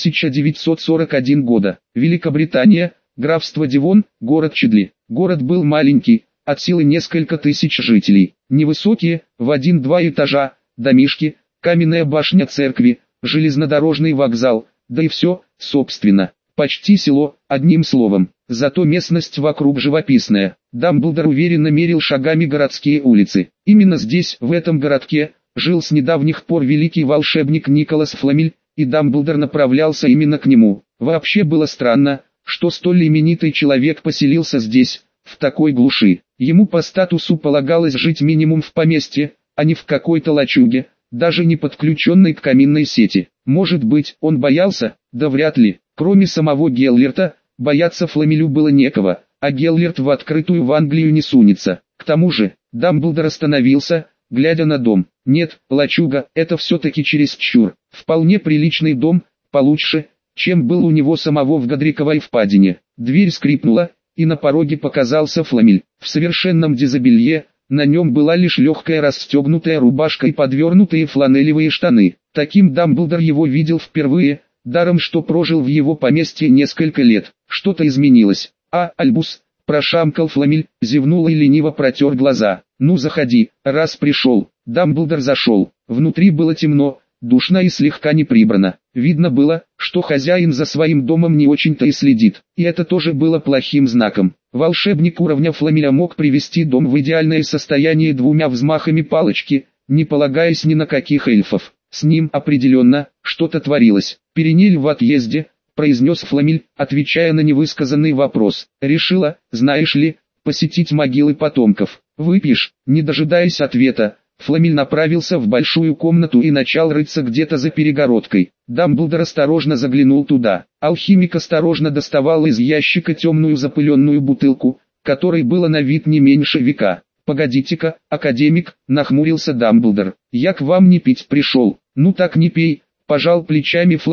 1941 года. Великобритания, графство Девон, город Чидли. Город был маленький, от силы несколько тысяч жителей. Невысокие, в 1-2 этажа, домишки, каменная башня церкви, железнодорожный вокзал, да и все, собственно. Почти село, одним словом. Зато местность вокруг живописная. Дамблдор уверенно мерил шагами городские улицы. Именно здесь, в этом городке, жил с недавних пор великий волшебник Николас Фламель, и Дамблдор направлялся именно к нему. Вообще было странно, что столь именитый человек поселился здесь, в такой глуши. Ему по статусу полагалось жить минимум в поместье, а не в какой-то лачуге, даже не подключенной к каминной сети. Может быть, он боялся? Да вряд ли. Кроме самого Геллерта, бояться Фламелю было некого, а Геллерт в открытую в Англию не сунется. К тому же, Дамблдор остановился, глядя на дом. Нет, лачуга, это все-таки чересчур. Вполне приличный дом, получше, чем был у него самого в Годриковой впадине. Дверь скрипнула, и на пороге показался Фламель. В совершенном дезобелье, на нем была лишь легкая расстегнутая рубашка и подвернутые фланелевые штаны. Таким Дамблдор его видел впервые, даром что прожил в его поместье несколько лет. Что-то изменилось. Альбус, прошамкал Фламель, зевнул и лениво протер глаза. Ну заходи, раз пришел. Дамблдор зашел. Внутри было темно, душно и слегка не прибрано. Видно было, что хозяин за своим домом не очень-то и следит. И это тоже было плохим знаком. Волшебник уровня Фламеля мог привести дом в идеальное состояние двумя взмахами палочки, не полагаясь ни на каких эльфов. С ним определенно что-то творилось. «Перениль в отъезде», — произнес Фламель, отвечая на невысказанный вопрос. «Решила, знаешь ли, посетить могилы потомков. Выпьешь?» Не дожидаясь ответа, Фламель направился в большую комнату и начал рыться где-то за перегородкой. Дамблдор осторожно заглянул туда. Алхимик осторожно доставал из ящика темную запыленную бутылку, которой было на вид не меньше века. «Погодите-ка, академик», — нахмурился Дамблдор. «Я к вам не пить пришел». «Ну так не пей», — пожал плечами Фламель,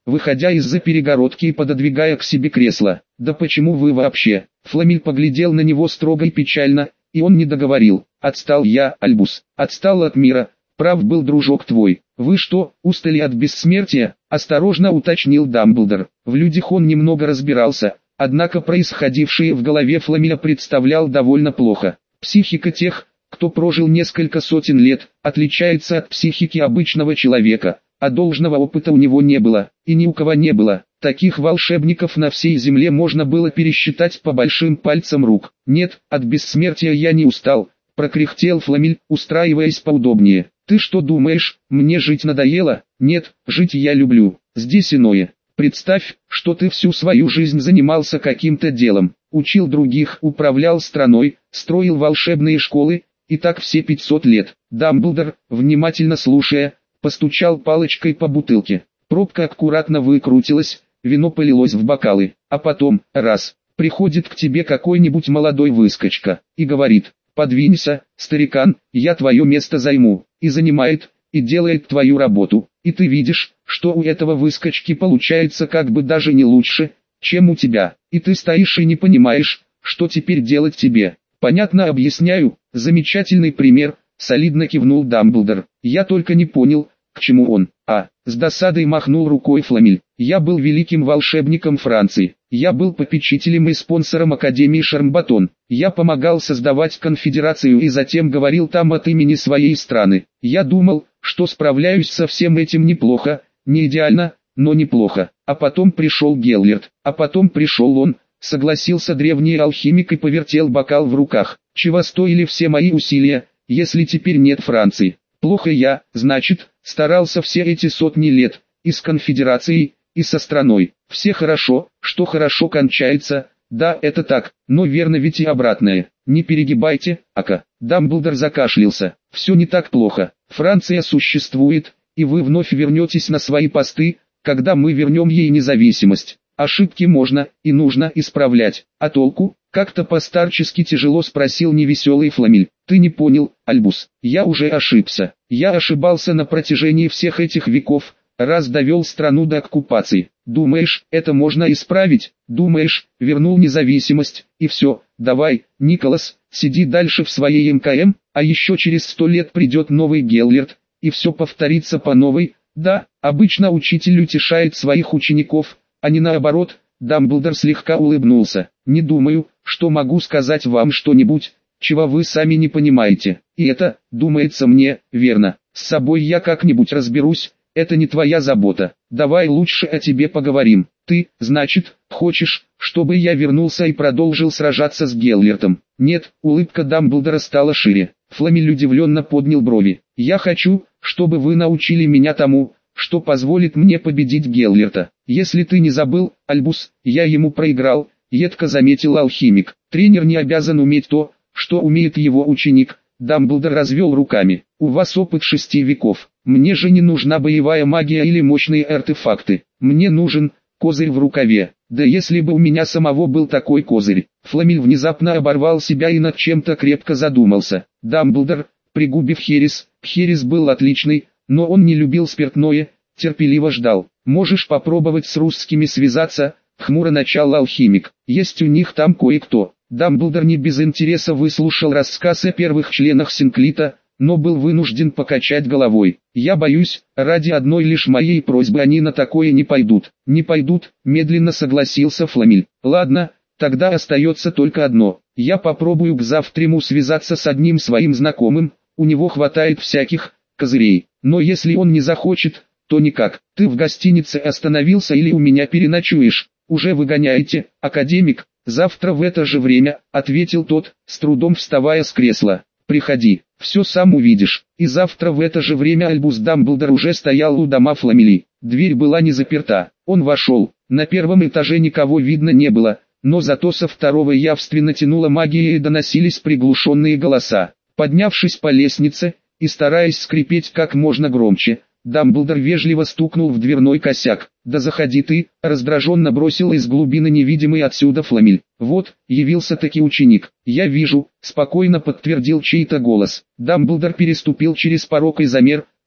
выходя из-за перегородки и пододвигая к себе кресло. «Да почему вы вообще?» Фламель поглядел на него строго и печально, и он не договорил. «Отстал я, Альбус, отстал от мира, прав был дружок твой. Вы что, устали от бессмертия?» — осторожно уточнил Дамблдор. В людях он немного разбирался, однако происходившее в голове Фламеля представлял довольно плохо. Психика тех, кто прожил несколько сотен лет, отличается от психики обычного человека, а должного опыта у него не было, и ни у кого не было. Таких волшебников на всей земле можно было пересчитать по большим пальцам рук. «Нет, от бессмертия я не устал», — прокряхтел Фламель, устраиваясь поудобнее. «Ты что думаешь, мне жить надоело?» «Нет, жить я люблю. Здесь иное. Представь, что ты всю свою жизнь занимался каким-то делом, учил других, управлял страной, строил волшебные школы, и так все 500 лет». Дамблдор, внимательно слушая, постучал палочкой по бутылке. Пробка аккуратно выкрутилась, вино полилось в бокалы, а потом, раз, приходит к тебе какой-нибудь молодой выскочка, и говорит: «Подвинься, старикан, я твое место займу», и занимает, и делает твою работу, и ты видишь, что у этого выскочки получается как бы даже не лучше, чем у тебя, и ты стоишь и не понимаешь, что теперь делать тебе. «Понятно объясняю?» «Замечательный пример», — солидно кивнул Дамблдор. «Я только не понял, к чему он». С досадой махнул рукой Фламель. «Я был великим волшебником Франции. Я был попечителем и спонсором Академии Шармбатон. Я помогал создавать конфедерацию и затем говорил там от имени своей страны. Я думал, что справляюсь со всем этим неплохо, не идеально, но неплохо. А потом пришел Геллерт, а потом пришел он», — согласился древний алхимик и повертел бокал в руках. «Чего стоили все мои усилия, если теперь нет Франции? Плохо я, значит, старался все эти сотни лет, и с конфедерацией, и со страной. Все хорошо, что хорошо кончается, да, это так, но верно ведь и обратное. Не перегибайте, ака». Дамблдор закашлялся. «Все не так плохо. Франция существует, и вы вновь вернетесь на свои посты, когда мы вернем ей независимость. Ошибки можно и нужно исправлять. А толку?» — как-то постарчески тяжело спросил невеселый Фламель. «Ты не понял, Альбус, я уже ошибся. Я ошибался на протяжении всех этих веков, раз довел страну до оккупации. Думаешь, это можно исправить? Думаешь, вернул независимость, и все? Давай, Николас, сиди дальше в своей МКМ, а еще через 100 лет придет новый Геллерт, и все повторится по новой. Да, обычно учитель утешает своих учеников, а не наоборот». Дамблдор слегка улыбнулся. «Не думаю, что могу сказать вам что-нибудь, чего вы сами не понимаете. И это, думается мне, верно. С собой я как-нибудь разберусь, это не твоя забота. Давай лучше о тебе поговорим. Ты, значит, хочешь, чтобы я вернулся и продолжил сражаться с Геллертом?» «Нет», — улыбка Дамблдора стала шире. Фламель удивленно поднял брови. «Я хочу, чтобы вы научили меня тому, что позволит мне победить Геллерта. Если ты не забыл, Альбус, я ему проиграл», — едко заметил алхимик. «Тренер не обязан уметь то, что умеет его ученик». Дамблдор развел руками. «У вас опыт 6 веков. Мне же не нужна боевая магия или мощные артефакты. Мне нужен козырь в рукаве. Да если бы у меня самого был такой козырь». Фламель внезапно оборвал себя и над чем-то крепко задумался. Дамблдор, пригубив херес был отличный, но он не любил спиртное, терпеливо ждал. «Можешь попробовать с русскими связаться», — хмуро начал алхимик. «Есть у них там кое-кто». Дамблдор не без интереса выслушал рассказ о первых членах Синклита, но был вынужден покачать головой. «Я боюсь, ради одной лишь моей просьбы они на такое не пойдут». «Не пойдут», — медленно согласился Фламель. «Ладно, тогда остается только одно. Я попробую к завтраму связаться с одним своим знакомым, у него хватает всяких козырей. Но если он не захочет, то никак. Ты в гостинице остановился или у меня переночуешь?» «Уже выгоняете, академик?» «Завтра в это же время», — ответил тот, с трудом вставая с кресла. «Приходи, все сам увидишь». И завтра в это же время Альбус Дамблдор уже стоял у дома Фламели. Дверь была не заперта. Он вошел. На первом этаже никого видно не было, но зато со второго явственно тянула магия и доносились приглушенные голоса. Поднявшись по лестнице и стараясь скрипеть как можно громче, Дамблдор вежливо стукнул в дверной косяк. «Да заходи ты», — раздраженно бросил из глубины невидимый отсюда Фламель. «Вот, явился-таки ученик». «Я вижу», — спокойно подтвердил чей-то голос. Дамблдор переступил через порог и замер,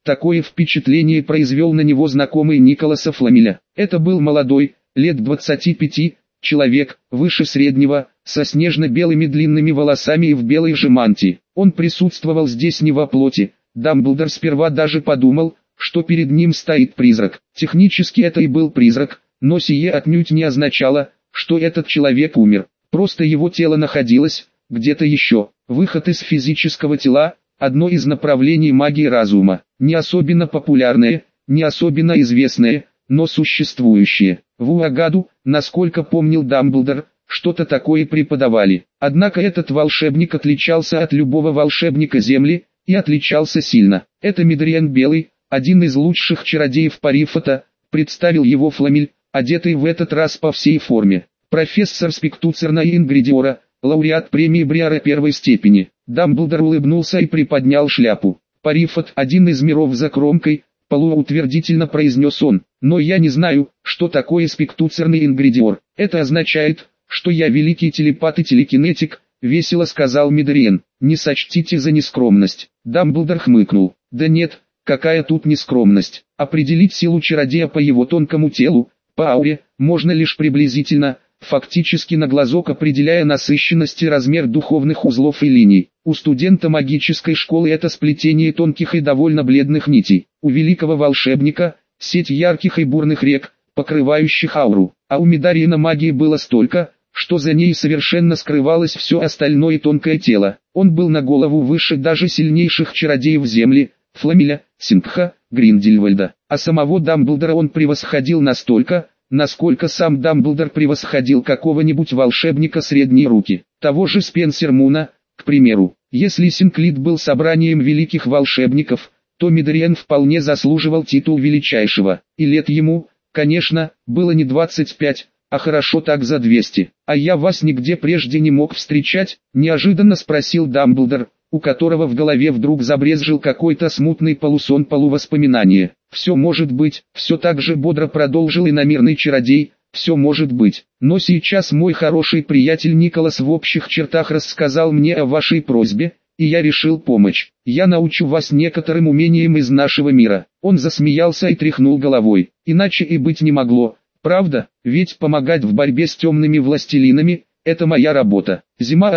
Такое впечатление произвел на него знакомый Николаса Фламеля. Это был молодой, лет 25, человек, выше среднего, со снежно-белыми длинными волосами и в белой же мантии. Он присутствовал здесь не во плоти. Дамблдор сперва даже подумал, что перед ним стоит призрак. Технически это и был призрак, но сие отнюдь не означало, что этот человек умер. Просто его тело находилось где-то еще. Выход из физического тела – одно из направлений магии разума. Не особенно популярное, не особенно известное, но существующее. В Уагаду, насколько помнил Дамблдор, что-то такое преподавали. Однако этот волшебник отличался от любого волшебника Земли, и отличался сильно. Это Медриан Белый, один из лучших чародеев Парифата, представил его Фламель, одетый в этот раз по всей форме. Профессор Спектуцерна и Ингридиора, лауреат премии Бриара первой степени. Дамблдор улыбнулся и приподнял шляпу. Парифат, один из миров за кромкой, полуутвердительно произнес он. Но я не знаю, что такое Спектуцерный Ингридиор. Это означает, что я великий телепат и телекинетик, весело сказал Медриан. Не сочтите за нескромность. Дамблдор хмыкнул. Да нет, какая тут нескромность. Определить силу чародея по его тонкому телу, по ауре, можно лишь приблизительно, фактически на глазок определяя насыщенность и размер духовных узлов и линий. У студента магической школы это сплетение тонких и довольно бледных нитей. У великого волшебника – сеть ярких и бурных рек, покрывающих ауру. А у Медариана магии было столько, что за ней совершенно скрывалось все остальное тонкое тело. Он был на голову выше даже сильнейших чародеев Земли, Фламеля, Сингха, Гриндельвальда. А самого Дамблдора он превосходил настолько, насколько сам Дамблдор превосходил какого-нибудь волшебника средней руки. Того же Спенсер Муна, к примеру. Если Синклит был собранием великих волшебников, то Медриан вполне заслуживал титул величайшего. И лет ему, конечно, было не 25, а хорошо так за 200. «А я вас нигде прежде не мог встречать?» – неожиданно спросил Дамблдор, у которого в голове вдруг забрезжил какой-то смутный полусон полувоспоминание. «Все может быть», – все так же бодро продолжил иномирный чародей, «все может быть. Но сейчас мой хороший приятель Николас в общих чертах рассказал мне о вашей просьбе, и я решил помочь. Я научу вас некоторым умениям из нашего мира». Он засмеялся и тряхнул головой. «Иначе и быть не могло. Правда, ведь помогать в борьбе с темными властелинами – это моя работа». Зима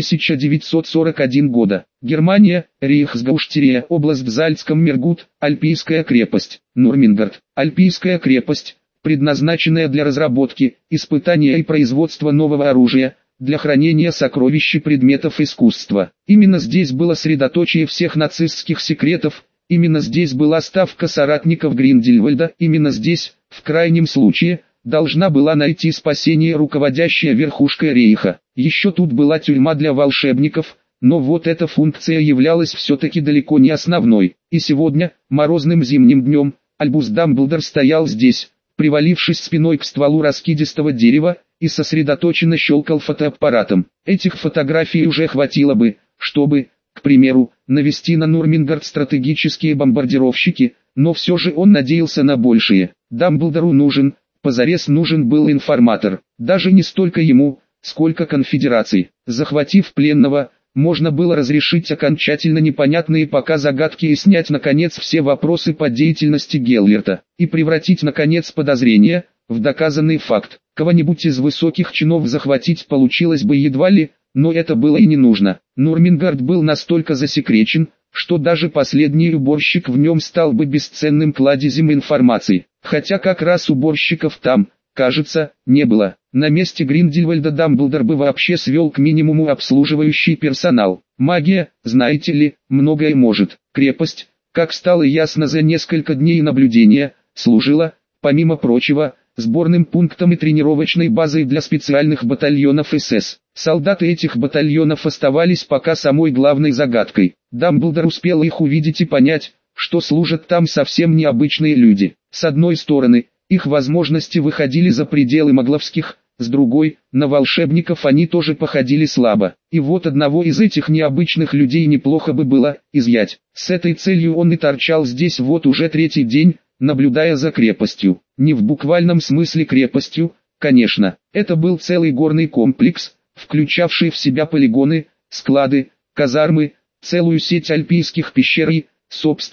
1941 года. Германия, Рейхсгауштерия, область Зальцком-Мергут, Альпийская крепость, Нурмингард. Альпийская крепость, предназначенная для разработки, испытания и производства нового оружия, для хранения сокровищ и предметов искусства. Именно здесь было средоточие всех нацистских секретов, именно здесь была ставка соратников Гриндельвальда, именно здесь, в крайнем случае, должна была найти спасение руководящая верхушка Рейха. Еще тут была тюрьма для волшебников, но вот эта функция являлась все-таки далеко не основной. И сегодня, морозным зимним днем, Альбус Дамблдор стоял здесь, привалившись спиной к стволу раскидистого дерева, и сосредоточенно щелкал фотоаппаратом. Этих фотографий уже хватило бы, чтобы, к примеру, навести на Нурмингард стратегические бомбардировщики, но все же он надеялся на большее. Дамблдору позарез нужен был информатор, даже не столько ему, сколько конфедерации. Захватив пленного, можно было разрешить окончательно непонятные пока загадки и снять наконец все вопросы по деятельности Геллерта, и превратить наконец подозрения в доказанный факт. Кого-нибудь из высоких чинов захватить получилось бы едва ли, но это было и не нужно. Нурмингард был настолько засекречен, что даже последний уборщик в нем стал бы бесценным кладезем информации. Хотя как раз уборщиков там, кажется, не было. На месте Гриндельвальда Дамблдор бы вообще свел к минимуму обслуживающий персонал. Магия, знаете ли, многое может. Крепость, как стало ясно за несколько дней наблюдения, служила, помимо прочего, сборным пунктом и тренировочной базой для специальных батальонов СС. Солдаты этих батальонов оставались пока самой главной загадкой. Дамблдор успел их увидеть и понять, что служат там совсем необычные люди. С одной стороны, их возможности выходили за пределы магловских, с другой, на волшебников они тоже походили слабо. И вот одного из этих необычных людей неплохо бы было изъять. С этой целью он и торчал здесь вот уже третий день, наблюдая за крепостью. Не в буквальном смысле крепостью, конечно. Это был целый горный комплекс, включавший в себя полигоны, склады, казармы, целую сеть альпийских пещер и, собственно,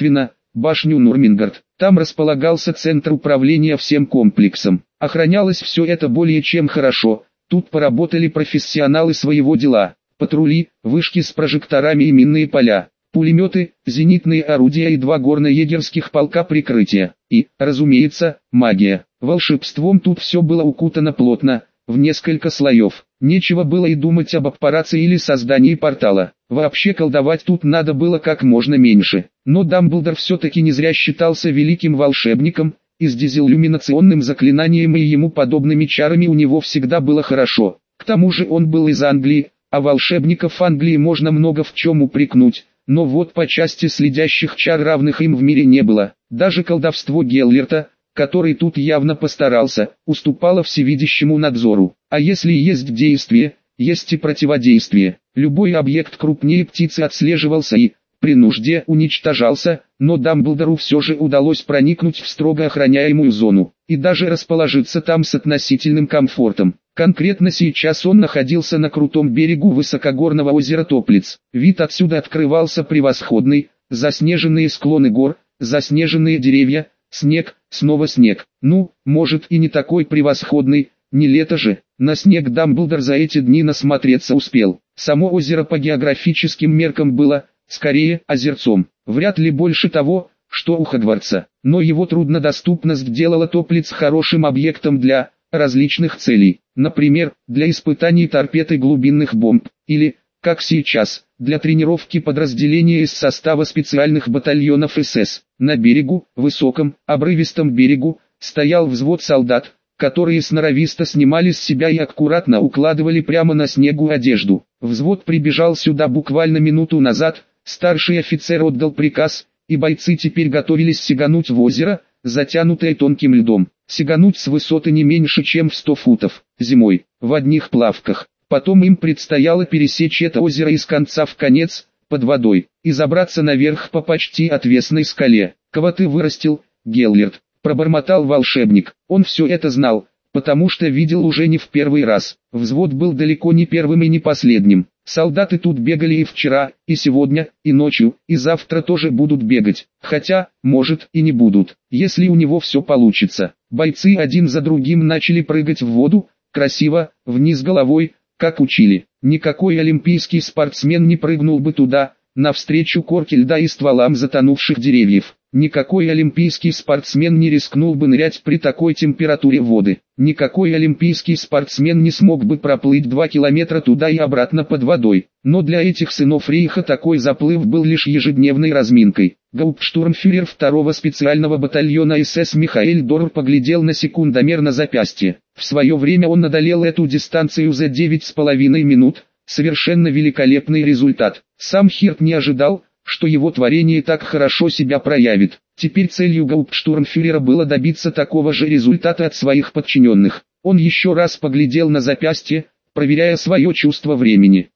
башню Нурмингард. Там располагался центр управления всем комплексом. Охранялось все это более чем хорошо. Тут поработали профессионалы своего дела. Патрули, вышки с прожекторами и минные поля, пулеметы, зенитные орудия и 2 горно-егерских полка прикрытия. И, разумеется, магия. Волшебством тут все было укутано плотно, в несколько слоев. Нечего было и думать об аппарации или создании портала. Вообще колдовать тут надо было как можно меньше. Но Дамблдор все-таки не зря считался великим волшебником, и с дезиллюминационным заклинанием и ему подобными чарами у него всегда было хорошо. К тому же он был из Англии, а волшебников Англии можно много в чем упрекнуть, но вот по части следящих чар равных им в мире не было. Даже колдовство Геллерта, который тут явно постарался, уступало всевидящему надзору. А если есть действие, есть и противодействие. Любой объект крупнее птицы отслеживался и, при нужде, уничтожался, но Дамблдору все же удалось проникнуть в строго охраняемую зону, и даже расположиться там с относительным комфортом. Конкретно сейчас он находился на крутом берегу высокогорного озера Топлиц. Вид отсюда открывался превосходный: заснеженные склоны гор, заснеженные деревья, снег, снова снег. Ну, может и не такой превосходный, не лето же. На снег Дамблдор за эти дни насмотреться успел. Само озеро по географическим меркам было, скорее, озерцом. Вряд ли больше того, что у Хогвартса. Но его труднодоступность делала Топлиц хорошим объектом для различных целей. Например, для испытаний торпед и глубинных бомб. Или, как сейчас, для тренировки подразделения из состава специальных батальонов СС. На берегу, высоком, обрывистом берегу, стоял взвод солдат, которые сноровисто снимали с себя и аккуратно укладывали прямо на снегу одежду. Взвод прибежал сюда буквально минуту назад, старший офицер отдал приказ, и бойцы теперь готовились сигануть в озеро, затянутое тонким льдом. Сигануть с высоты не меньше чем в 100 футов, зимой, в одних плавках. Потом им предстояло пересечь это озеро из конца в конец, под водой, и забраться наверх по почти отвесной скале. «Кого ты вырастил, Геллерт?» — пробормотал волшебник. Он все это знал, потому что видел уже не в первый раз. Взвод был далеко не первым и не последним. Солдаты тут бегали и вчера, и сегодня, и ночью, и завтра тоже будут бегать. Хотя, может, и не будут, если у него все получится. Бойцы один за другим начали прыгать в воду, красиво, вниз головой, как учили. Никакой олимпийский спортсмен не прыгнул бы туда, навстречу корке льда и стволам затонувших деревьев. Никакой олимпийский спортсмен не рискнул бы нырять при такой температуре воды. Никакой олимпийский спортсмен не смог бы проплыть 2 километра туда и обратно под водой. Но для этих сынов Рейха такой заплыв был лишь ежедневной разминкой. Гауптштурмфюрер 2-го специального батальона СС Михаэль Дорр поглядел на секундомер на запястье. В свое время он одолел эту дистанцию за 9,5 минут. Совершенно великолепный результат. Сам Хирт не ожидал, что его творение так хорошо себя проявит. Теперь целью гауптштурмфюрера было добиться такого же результата от своих подчиненных. Он еще раз поглядел на запястье, проверяя свое чувство времени.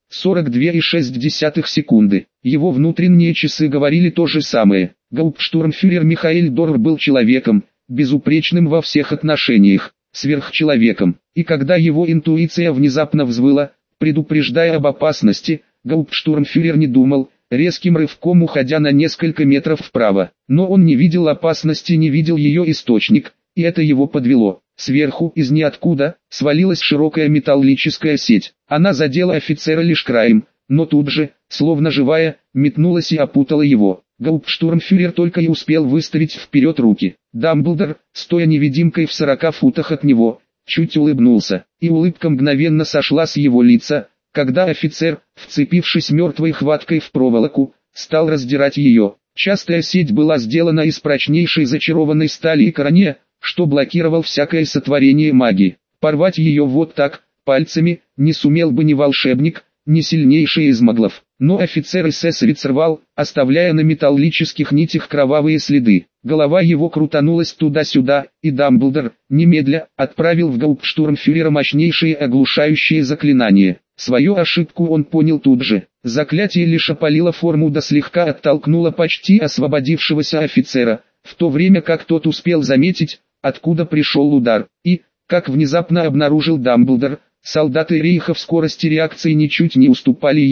42,6 секунды. Его внутренние часы говорили то же самое. Гауптштурмфюрер Михаэль Дорр был человеком, безупречным во всех отношениях, сверхчеловеком. И когда его интуиция внезапно взвыла, предупреждая об опасности, гауптштурмфюрер не думал, резким рывком уходя на несколько метров вправо. Но он не видел опасности, не видел ее источник, и это его подвело. Сверху, из ниоткуда, свалилась широкая металлическая сеть. Она задела офицера лишь краем, но тут же, словно живая, метнулась и опутала его. Гауптштурмфюрер только и успел выставить вперед руки. Дамблдор, стоя невидимкой в 40 футах от него, чуть улыбнулся, и улыбка мгновенно сошла с его лица, когда офицер, вцепившись мертвой хваткой в проволоку, стал раздирать ее. Частая сеть была сделана из прочнейшей зачарованной стали и корня, что блокировал всякое сотворение магии. Порвать ее вот так, пальцами, не сумел бы ни волшебник, ни сильнейший из маглов. Но офицер эсэсовец рвал, оставляя на металлических нитях кровавые следы. Голова его крутанулась туда-сюда, и Дамблдор, немедля, отправил в гауптштурмфюрера мощнейшие оглушающие заклинания. Свою ошибку он понял тут же. Заклятие лишь опалило форму да слегка оттолкнуло почти освободившегося офицера, в то время как тот успел заметить, откуда пришел удар. И, как внезапно обнаружил Дамблдор, солдаты Рейха в скорости реакции ничуть не уступали ему,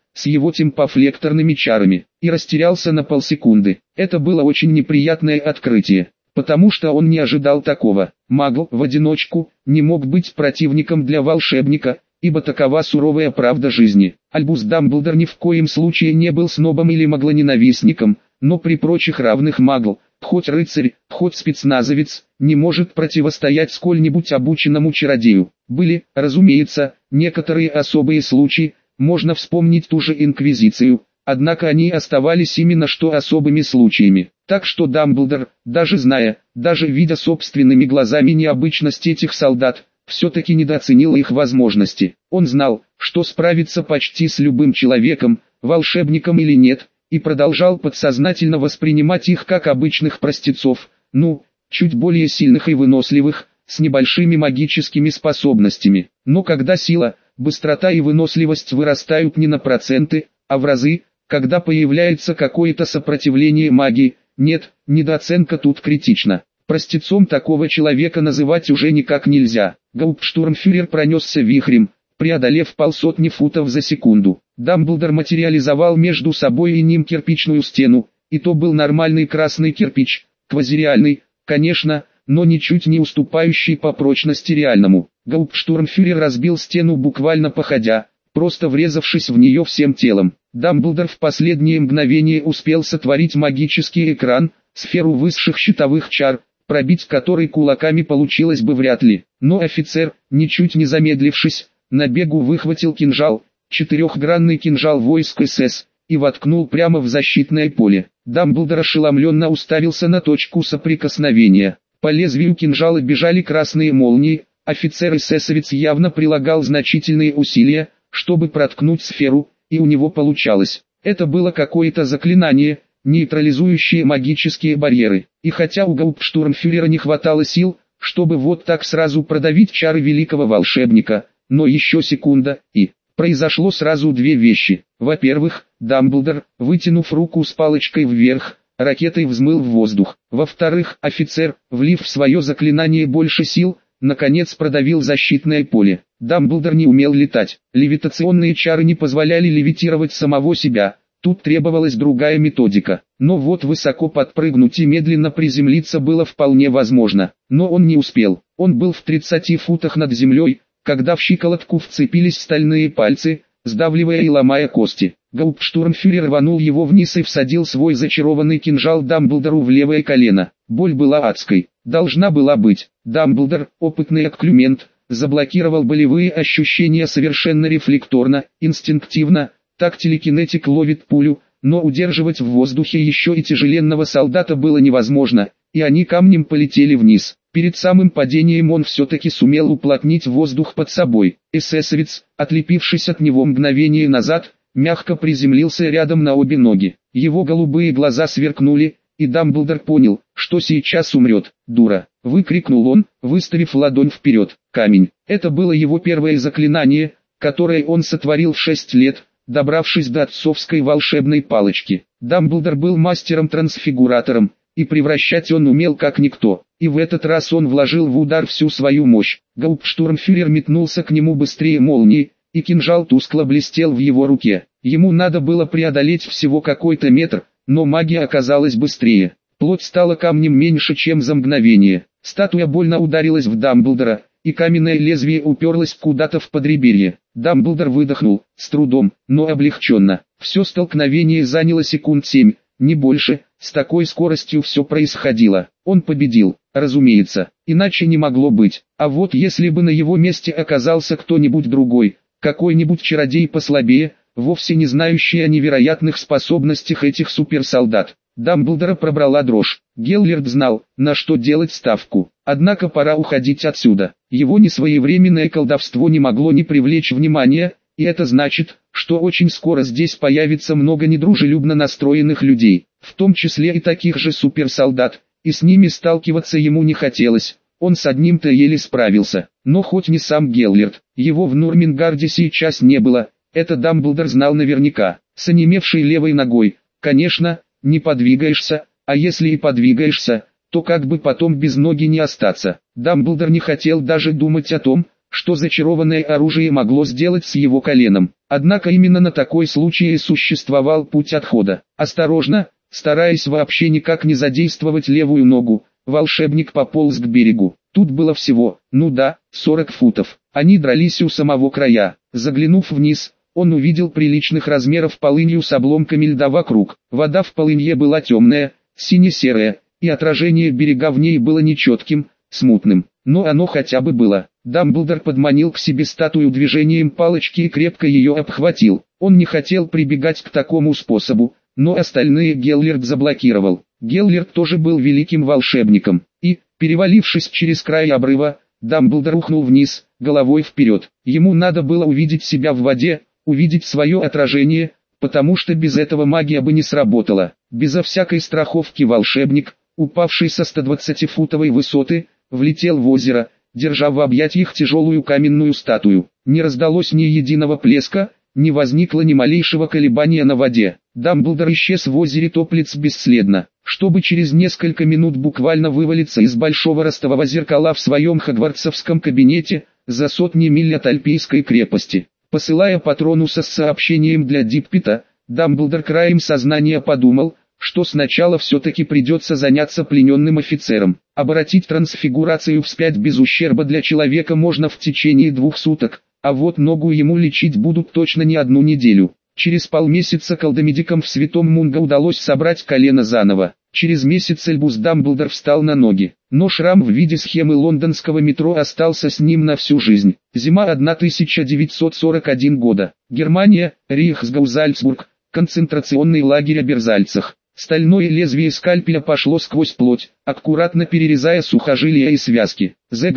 с его темпофлекторными чарами, и растерялся на полсекунды. Это было очень неприятное открытие, потому что он не ожидал такого. Магл в одиночку не мог быть противником для волшебника, ибо такова суровая правда жизни. Альбус Дамблдор ни в коем случае не был снобом или маглоненавистником, но при прочих равных магл, хоть рыцарь, хоть спецназовец, не может противостоять сколь-нибудь обученному чародею. Были, разумеется, некоторые особые случаи, можно вспомнить ту же Инквизицию, однако они оставались именно что особыми случаями. Так что Дамблдор, даже зная, даже видя собственными глазами необычность этих солдат, все-таки недооценил их возможности. Он знал, что справится почти с любым человеком, волшебником или нет, и продолжал подсознательно воспринимать их как обычных простецов, чуть более сильных и выносливых, с небольшими магическими способностями. Но когда сила, быстрота и выносливость вырастают не на проценты, а в разы, когда появляется какое-то сопротивление магии, нет, недооценка тут критична. Простецом такого человека называть уже никак нельзя. Гауптштурмфюрер пронесся вихрем, преодолев 1,5 футов за секунду. Дамблдор материализовал между собой и ним кирпичную стену, и то был нормальный красный кирпич, квазиреальный, конечно, но ничуть не уступающий по прочности реальному. Гауптштурмфюрер разбил стену буквально походя, просто врезавшись в нее всем телом. Дамблдор в последнее мгновение успел сотворить магический экран, сферу высших щитовых чар, пробить который кулаками получилось бы вряд ли. Но офицер, ничуть не замедлившись, на бегу выхватил кинжал, четырехгранный кинжал войск СС, и воткнул прямо в защитное поле. Дамблдор ошеломленно уставился на точку соприкосновения. По лезвию кинжала бежали красные молнии, офицер-эсэсовец явно прилагал значительные усилия, чтобы проткнуть сферу, и у него получалось. Это было какое-то заклинание, нейтрализующее магические барьеры. И хотя у гауптштурмфюрера не хватало сил, чтобы вот так сразу продавить чары великого волшебника, но еще секунда, и произошло сразу две вещи. Во-первых, Дамблдор, вытянув руку с палочкой вверх, ракетой взмыл в воздух. Во-вторых, офицер, влив в свое заклинание больше сил, наконец продавил защитное поле. Дамблдор не умел летать. Левитационные чары не позволяли левитировать самого себя. Тут требовалась другая методика. Но вот высоко подпрыгнуть и медленно приземлиться было вполне возможно. Но он не успел. Он был в 30 футах над землей, когда в щиколотку вцепились стальные пальцы, сдавливая и ломая кости. Гауптштурмфюрер рванул его вниз и всадил свой зачарованный кинжал Дамблдору в левое колено. Боль была адской. Должна была быть. Дамблдор, опытный окклюмент, заблокировал болевые ощущения совершенно рефлекторно, инстинктивно. Так телекинетик ловит пулю, но удерживать в воздухе еще и тяжеленного солдата было невозможно, и они камнем полетели вниз. Перед самым падением он все-таки сумел уплотнить воздух под собой. Эсэсовец, отлепившись от него мгновение назад, мягко приземлился рядом на обе ноги. Его голубые глаза сверкнули, и Дамблдор понял, что сейчас умрет. «Дура!» — выкрикнул он, выставив ладонь вперед. Камень. Это было его первое заклинание, которое он сотворил в 6 лет, добравшись до отцовской волшебной палочки. Дамблдор был мастером-трансфигуратором, и превращать он умел как никто. И в этот раз он вложил в удар всю свою мощь. Гауптштурмфюрер метнулся к нему быстрее молнии, и кинжал тускло блестел в его руке. Ему надо было преодолеть всего какой-то метр, но магия оказалась быстрее. Плоть стала камнем меньше, чем за мгновение. Статуя больно ударилась в Дамблдора, и каменное лезвие уперлось куда-то в подреберье. Дамблдор выдохнул, с трудом, но облегченно. Все столкновение заняло секунд 7, не больше. С такой скоростью все происходило. Он победил, разумеется, иначе не могло быть. А вот если бы на его месте оказался кто-нибудь другой, какой-нибудь чародей послабее, вовсе не знающий о невероятных способностях этих суперсолдат, Дамблдора пробрала дрожь. Геллерд знал, на что делать ставку. Однако пора уходить отсюда. Его несвоевременное колдовство не могло не привлечь внимания, и это значит, что очень скоро здесь появится много недружелюбно настроенных людей, в том числе и таких же суперсолдат, и с ними сталкиваться ему не хотелось. Он с одним-то еле справился, но хоть не сам Геллерд, его в Нурмингарде сейчас не было, это Дамблдор знал наверняка. С онемевшей левой ногой, конечно, не подвигаешься, а если и подвигаешься, то как бы потом без ноги не остаться. Дамблдор не хотел даже думать о том, что зачарованное оружие могло сделать с его коленом. Однако именно на такой случай и существовал путь отхода. Осторожно, стараясь вообще никак не задействовать левую ногу, волшебник пополз к берегу. Тут было всего, 40 футов. Они дрались у самого края. Заглянув вниз, он увидел приличных размеров полынью с обломками льда вокруг. Вода в полынье была темная, сине-серая, и отражение берега в ней было нечетким, смутным. Но оно хотя бы было. Дамблдор подманил к себе статую движением палочки и крепко ее обхватил. Он не хотел прибегать к такому способу, но остальные Геллерд заблокировал. Геллерд тоже был великим волшебником, и, перевалившись через край обрыва, Дамблдор ухнул вниз, головой вперед. Ему надо было увидеть себя в воде, увидеть свое отражение, потому что без этого магия бы не сработала. Безо всякой страховки волшебник, упавший со 120-футовой высоты, влетел в озеро, держа в объятиях тяжелую каменную статую. Не раздалось ни единого плеска, не возникло ни малейшего колебания на воде. Дамблдор исчез в озере Топлиц бесследно, чтобы через несколько минут буквально вывалиться из большого ростового зеркала в своем хогвартсовском кабинете, за сотни миль от Альпийской крепости. Посылая Патронуса с сообщением для Диппета, Дамблдор краем сознания подумал, что сначала все-таки придется заняться плененным офицером. Обратить трансфигурацию вспять без ущерба для человека можно в течение 2 суток, а вот ногу ему лечить будут точно не 1 неделю. Через полмесяца колдомедикам в Святом Мунго удалось собрать колено заново. Через месяц Альбус Дамблдор встал на ноги, но шрам в виде схемы лондонского метро остался с ним на всю жизнь. Зима 1941 года. Германия, Рейхсгау Зальцбург, концентрационный лагерь Оберзальцах. Стальное лезвие скальпеля пошло сквозь плоть, аккуратно перерезая сухожилия и связки. Зэк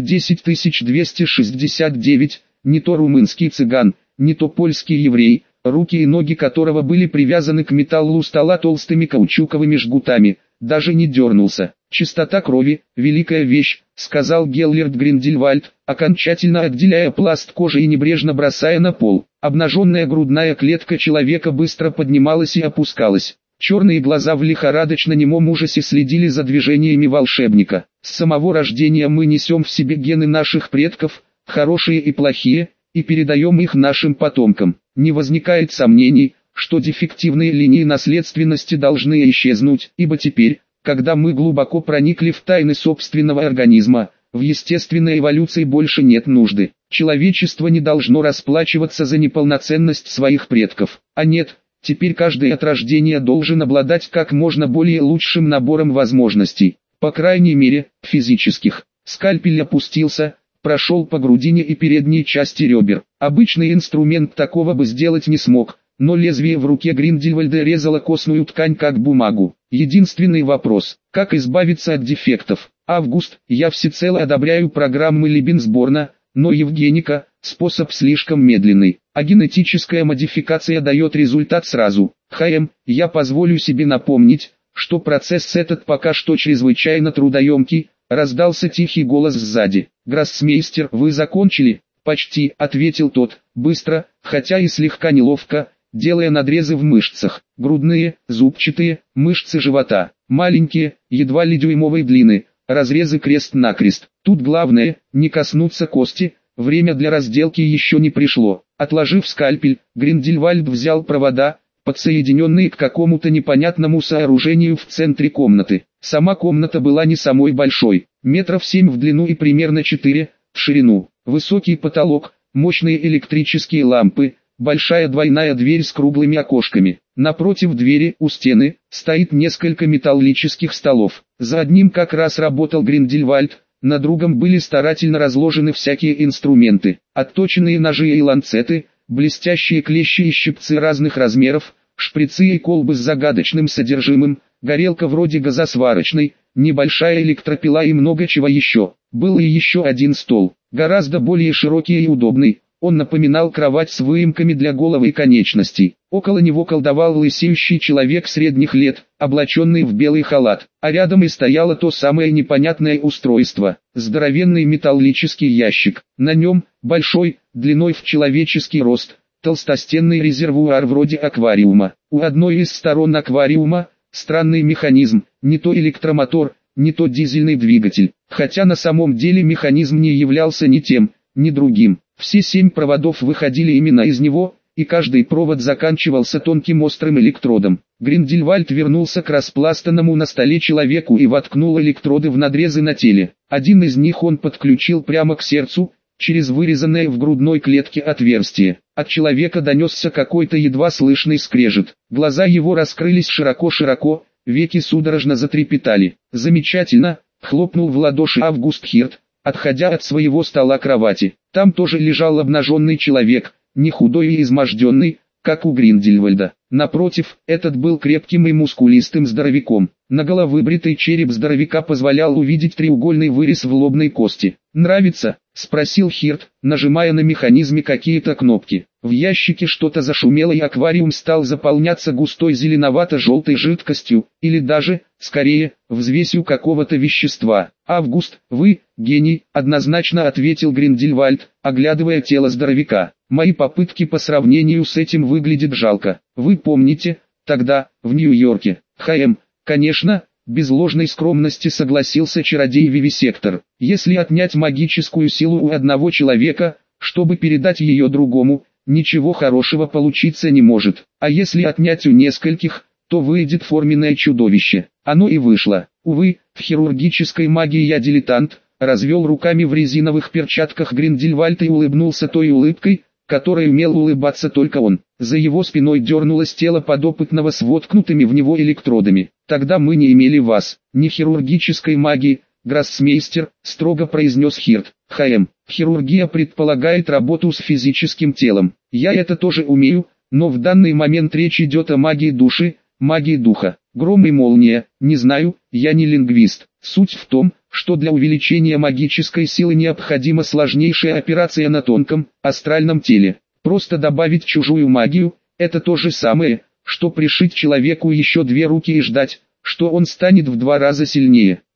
10269, не то румынский цыган, не то польский еврей, руки и ноги которого были привязаны к металлу стола толстыми каучуковыми жгутами, даже не дернулся. «Чистота крови – великая вещь», – сказал Геллерд Гриндельвальд, окончательно отделяя пласт кожи и небрежно бросая на пол. Обнаженная грудная клетка человека быстро поднималась и опускалась. Черные глаза в лихорадочно-немом ужасе следили за движениями волшебника. С самого рождения мы несем в себе гены наших предков, хорошие и плохие, и передаем их нашим потомкам. Не возникает сомнений, что дефективные линии наследственности должны исчезнуть, ибо теперь, когда мы глубоко проникли в тайны собственного организма, в естественной эволюции больше нет нужды. Человечество не должно расплачиваться за неполноценность своих предков. А нет, теперь каждый от рождения должен обладать как можно более лучшим набором возможностей, по крайней мере, физических. Скальпель опустился, прошел по грудине и передней части ребер. Обычный инструмент такого бы сделать не смог, но лезвие в руке Гриндельвальда резало костную ткань как бумагу. Единственный вопрос – как избавиться от дефектов? Август, я всецело одобряю программы Лебенсборна, но Евгеника – способ слишком медленный, а генетическая модификация дает результат сразу. ХМ, я позволю себе напомнить, что процесс этот пока что чрезвычайно трудоемкий. Раздался тихий голос сзади. «Гроссмейстер, вы закончили?» «Почти», — ответил тот, быстро, хотя и слегка неловко, делая надрезы в мышцах. Грудные, зубчатые, мышцы живота, маленькие, едва ли дюймовой длины, разрезы крест-накрест. Тут главное, не коснуться кости, время для разделки еще не пришло. Отложив скальпель, Гриндельвальд взял провода, подсоединенные к какому-то непонятному сооружению в центре комнаты. Сама комната была не самой большой, 7 метров в длину и примерно 4 в ширину. Высокий потолок, мощные электрические лампы, большая двойная дверь с круглыми окошками. Напротив двери, у стены, стоит несколько металлических столов. За одним как раз работал Гриндельвальд, на другом были старательно разложены всякие инструменты, отточенные ножи и ланцеты, блестящие клещи и щипцы разных размеров, шприцы и колбы с загадочным содержимым, горелка вроде газосварочной, небольшая электропила и много чего еще. Был и еще один стол, гораздо более широкий и удобный. Он напоминал кровать с выемками для головы и конечностей. Около него колдовал лысеющий человек средних лет, облаченный в белый халат. А рядом и стояло то самое непонятное устройство. Здоровенный металлический ящик. На нем, большой, длиной в человеческий рост, толстостенный резервуар вроде аквариума. У одной из сторон аквариума, странный механизм, не то электромотор, не то дизельный двигатель. Хотя на самом деле механизм не являлся ни тем, ни другим. Все 7 проводов выходили именно из него, и каждый провод заканчивался тонким острым электродом. Гриндельвальд вернулся к распластанному на столе человеку и воткнул электроды в надрезы на теле. Один из них он подключил прямо к сердцу, через вырезанное в грудной клетке отверстие. От человека донесся какой-то едва слышный скрежет. Глаза его раскрылись широко-широко, веки судорожно затрепетали. «Замечательно!» — хлопнул в ладоши Август Хирт, отходя от своего стола кровати. Там тоже лежал обнаженный человек, не худой и изможденный, как у Гриндельвальда. Напротив, этот был крепким и мускулистым здоровяком. На головыбритый череп здоровяка позволял увидеть треугольный вырез в лобной кости. «Нравится?» — спросил Хирт, нажимая на механизме какие-то кнопки. В ящике что-то зашумело, и аквариум стал заполняться густой зеленовато-желтой жидкостью, или даже, скорее, взвесью какого-то вещества. «Август, вы, гений», — однозначно ответил Гриндельвальд, оглядывая тело здоровяка. «Мои попытки по сравнению с этим выглядят жалко. Вы помните, тогда, в Нью-Йорке?» «Конечно», — без ложной скромности согласился чародей Вивисектор. «Если отнять магическую силу у одного человека, чтобы передать ее другому, ничего хорошего получиться не может. А если отнять у нескольких, то выйдет форменное чудовище. Оно и вышло. Увы, в хирургической магии я дилетант», — развел руками в резиновых перчатках Гриндельвальд и улыбнулся той улыбкой, которой умел улыбаться только он. За его спиной дернулось тело подопытного с воткнутыми в него электродами. «Тогда мы не имели вас, ни хирургической магии, гроссмейстер», — строго произнес Хирт. Хирургия предполагает работу с физическим телом. Я это тоже умею, но в данный момент речь идет о магии души, магии духа. Гром и молния, не знаю, я не лингвист. Суть в том, что для увеличения магической силы необходима сложнейшая операция на тонком, астральном теле. Просто добавить чужую магию – это то же самое, что пришить человеку еще 2 руки и ждать, что он станет в 2 раза сильнее.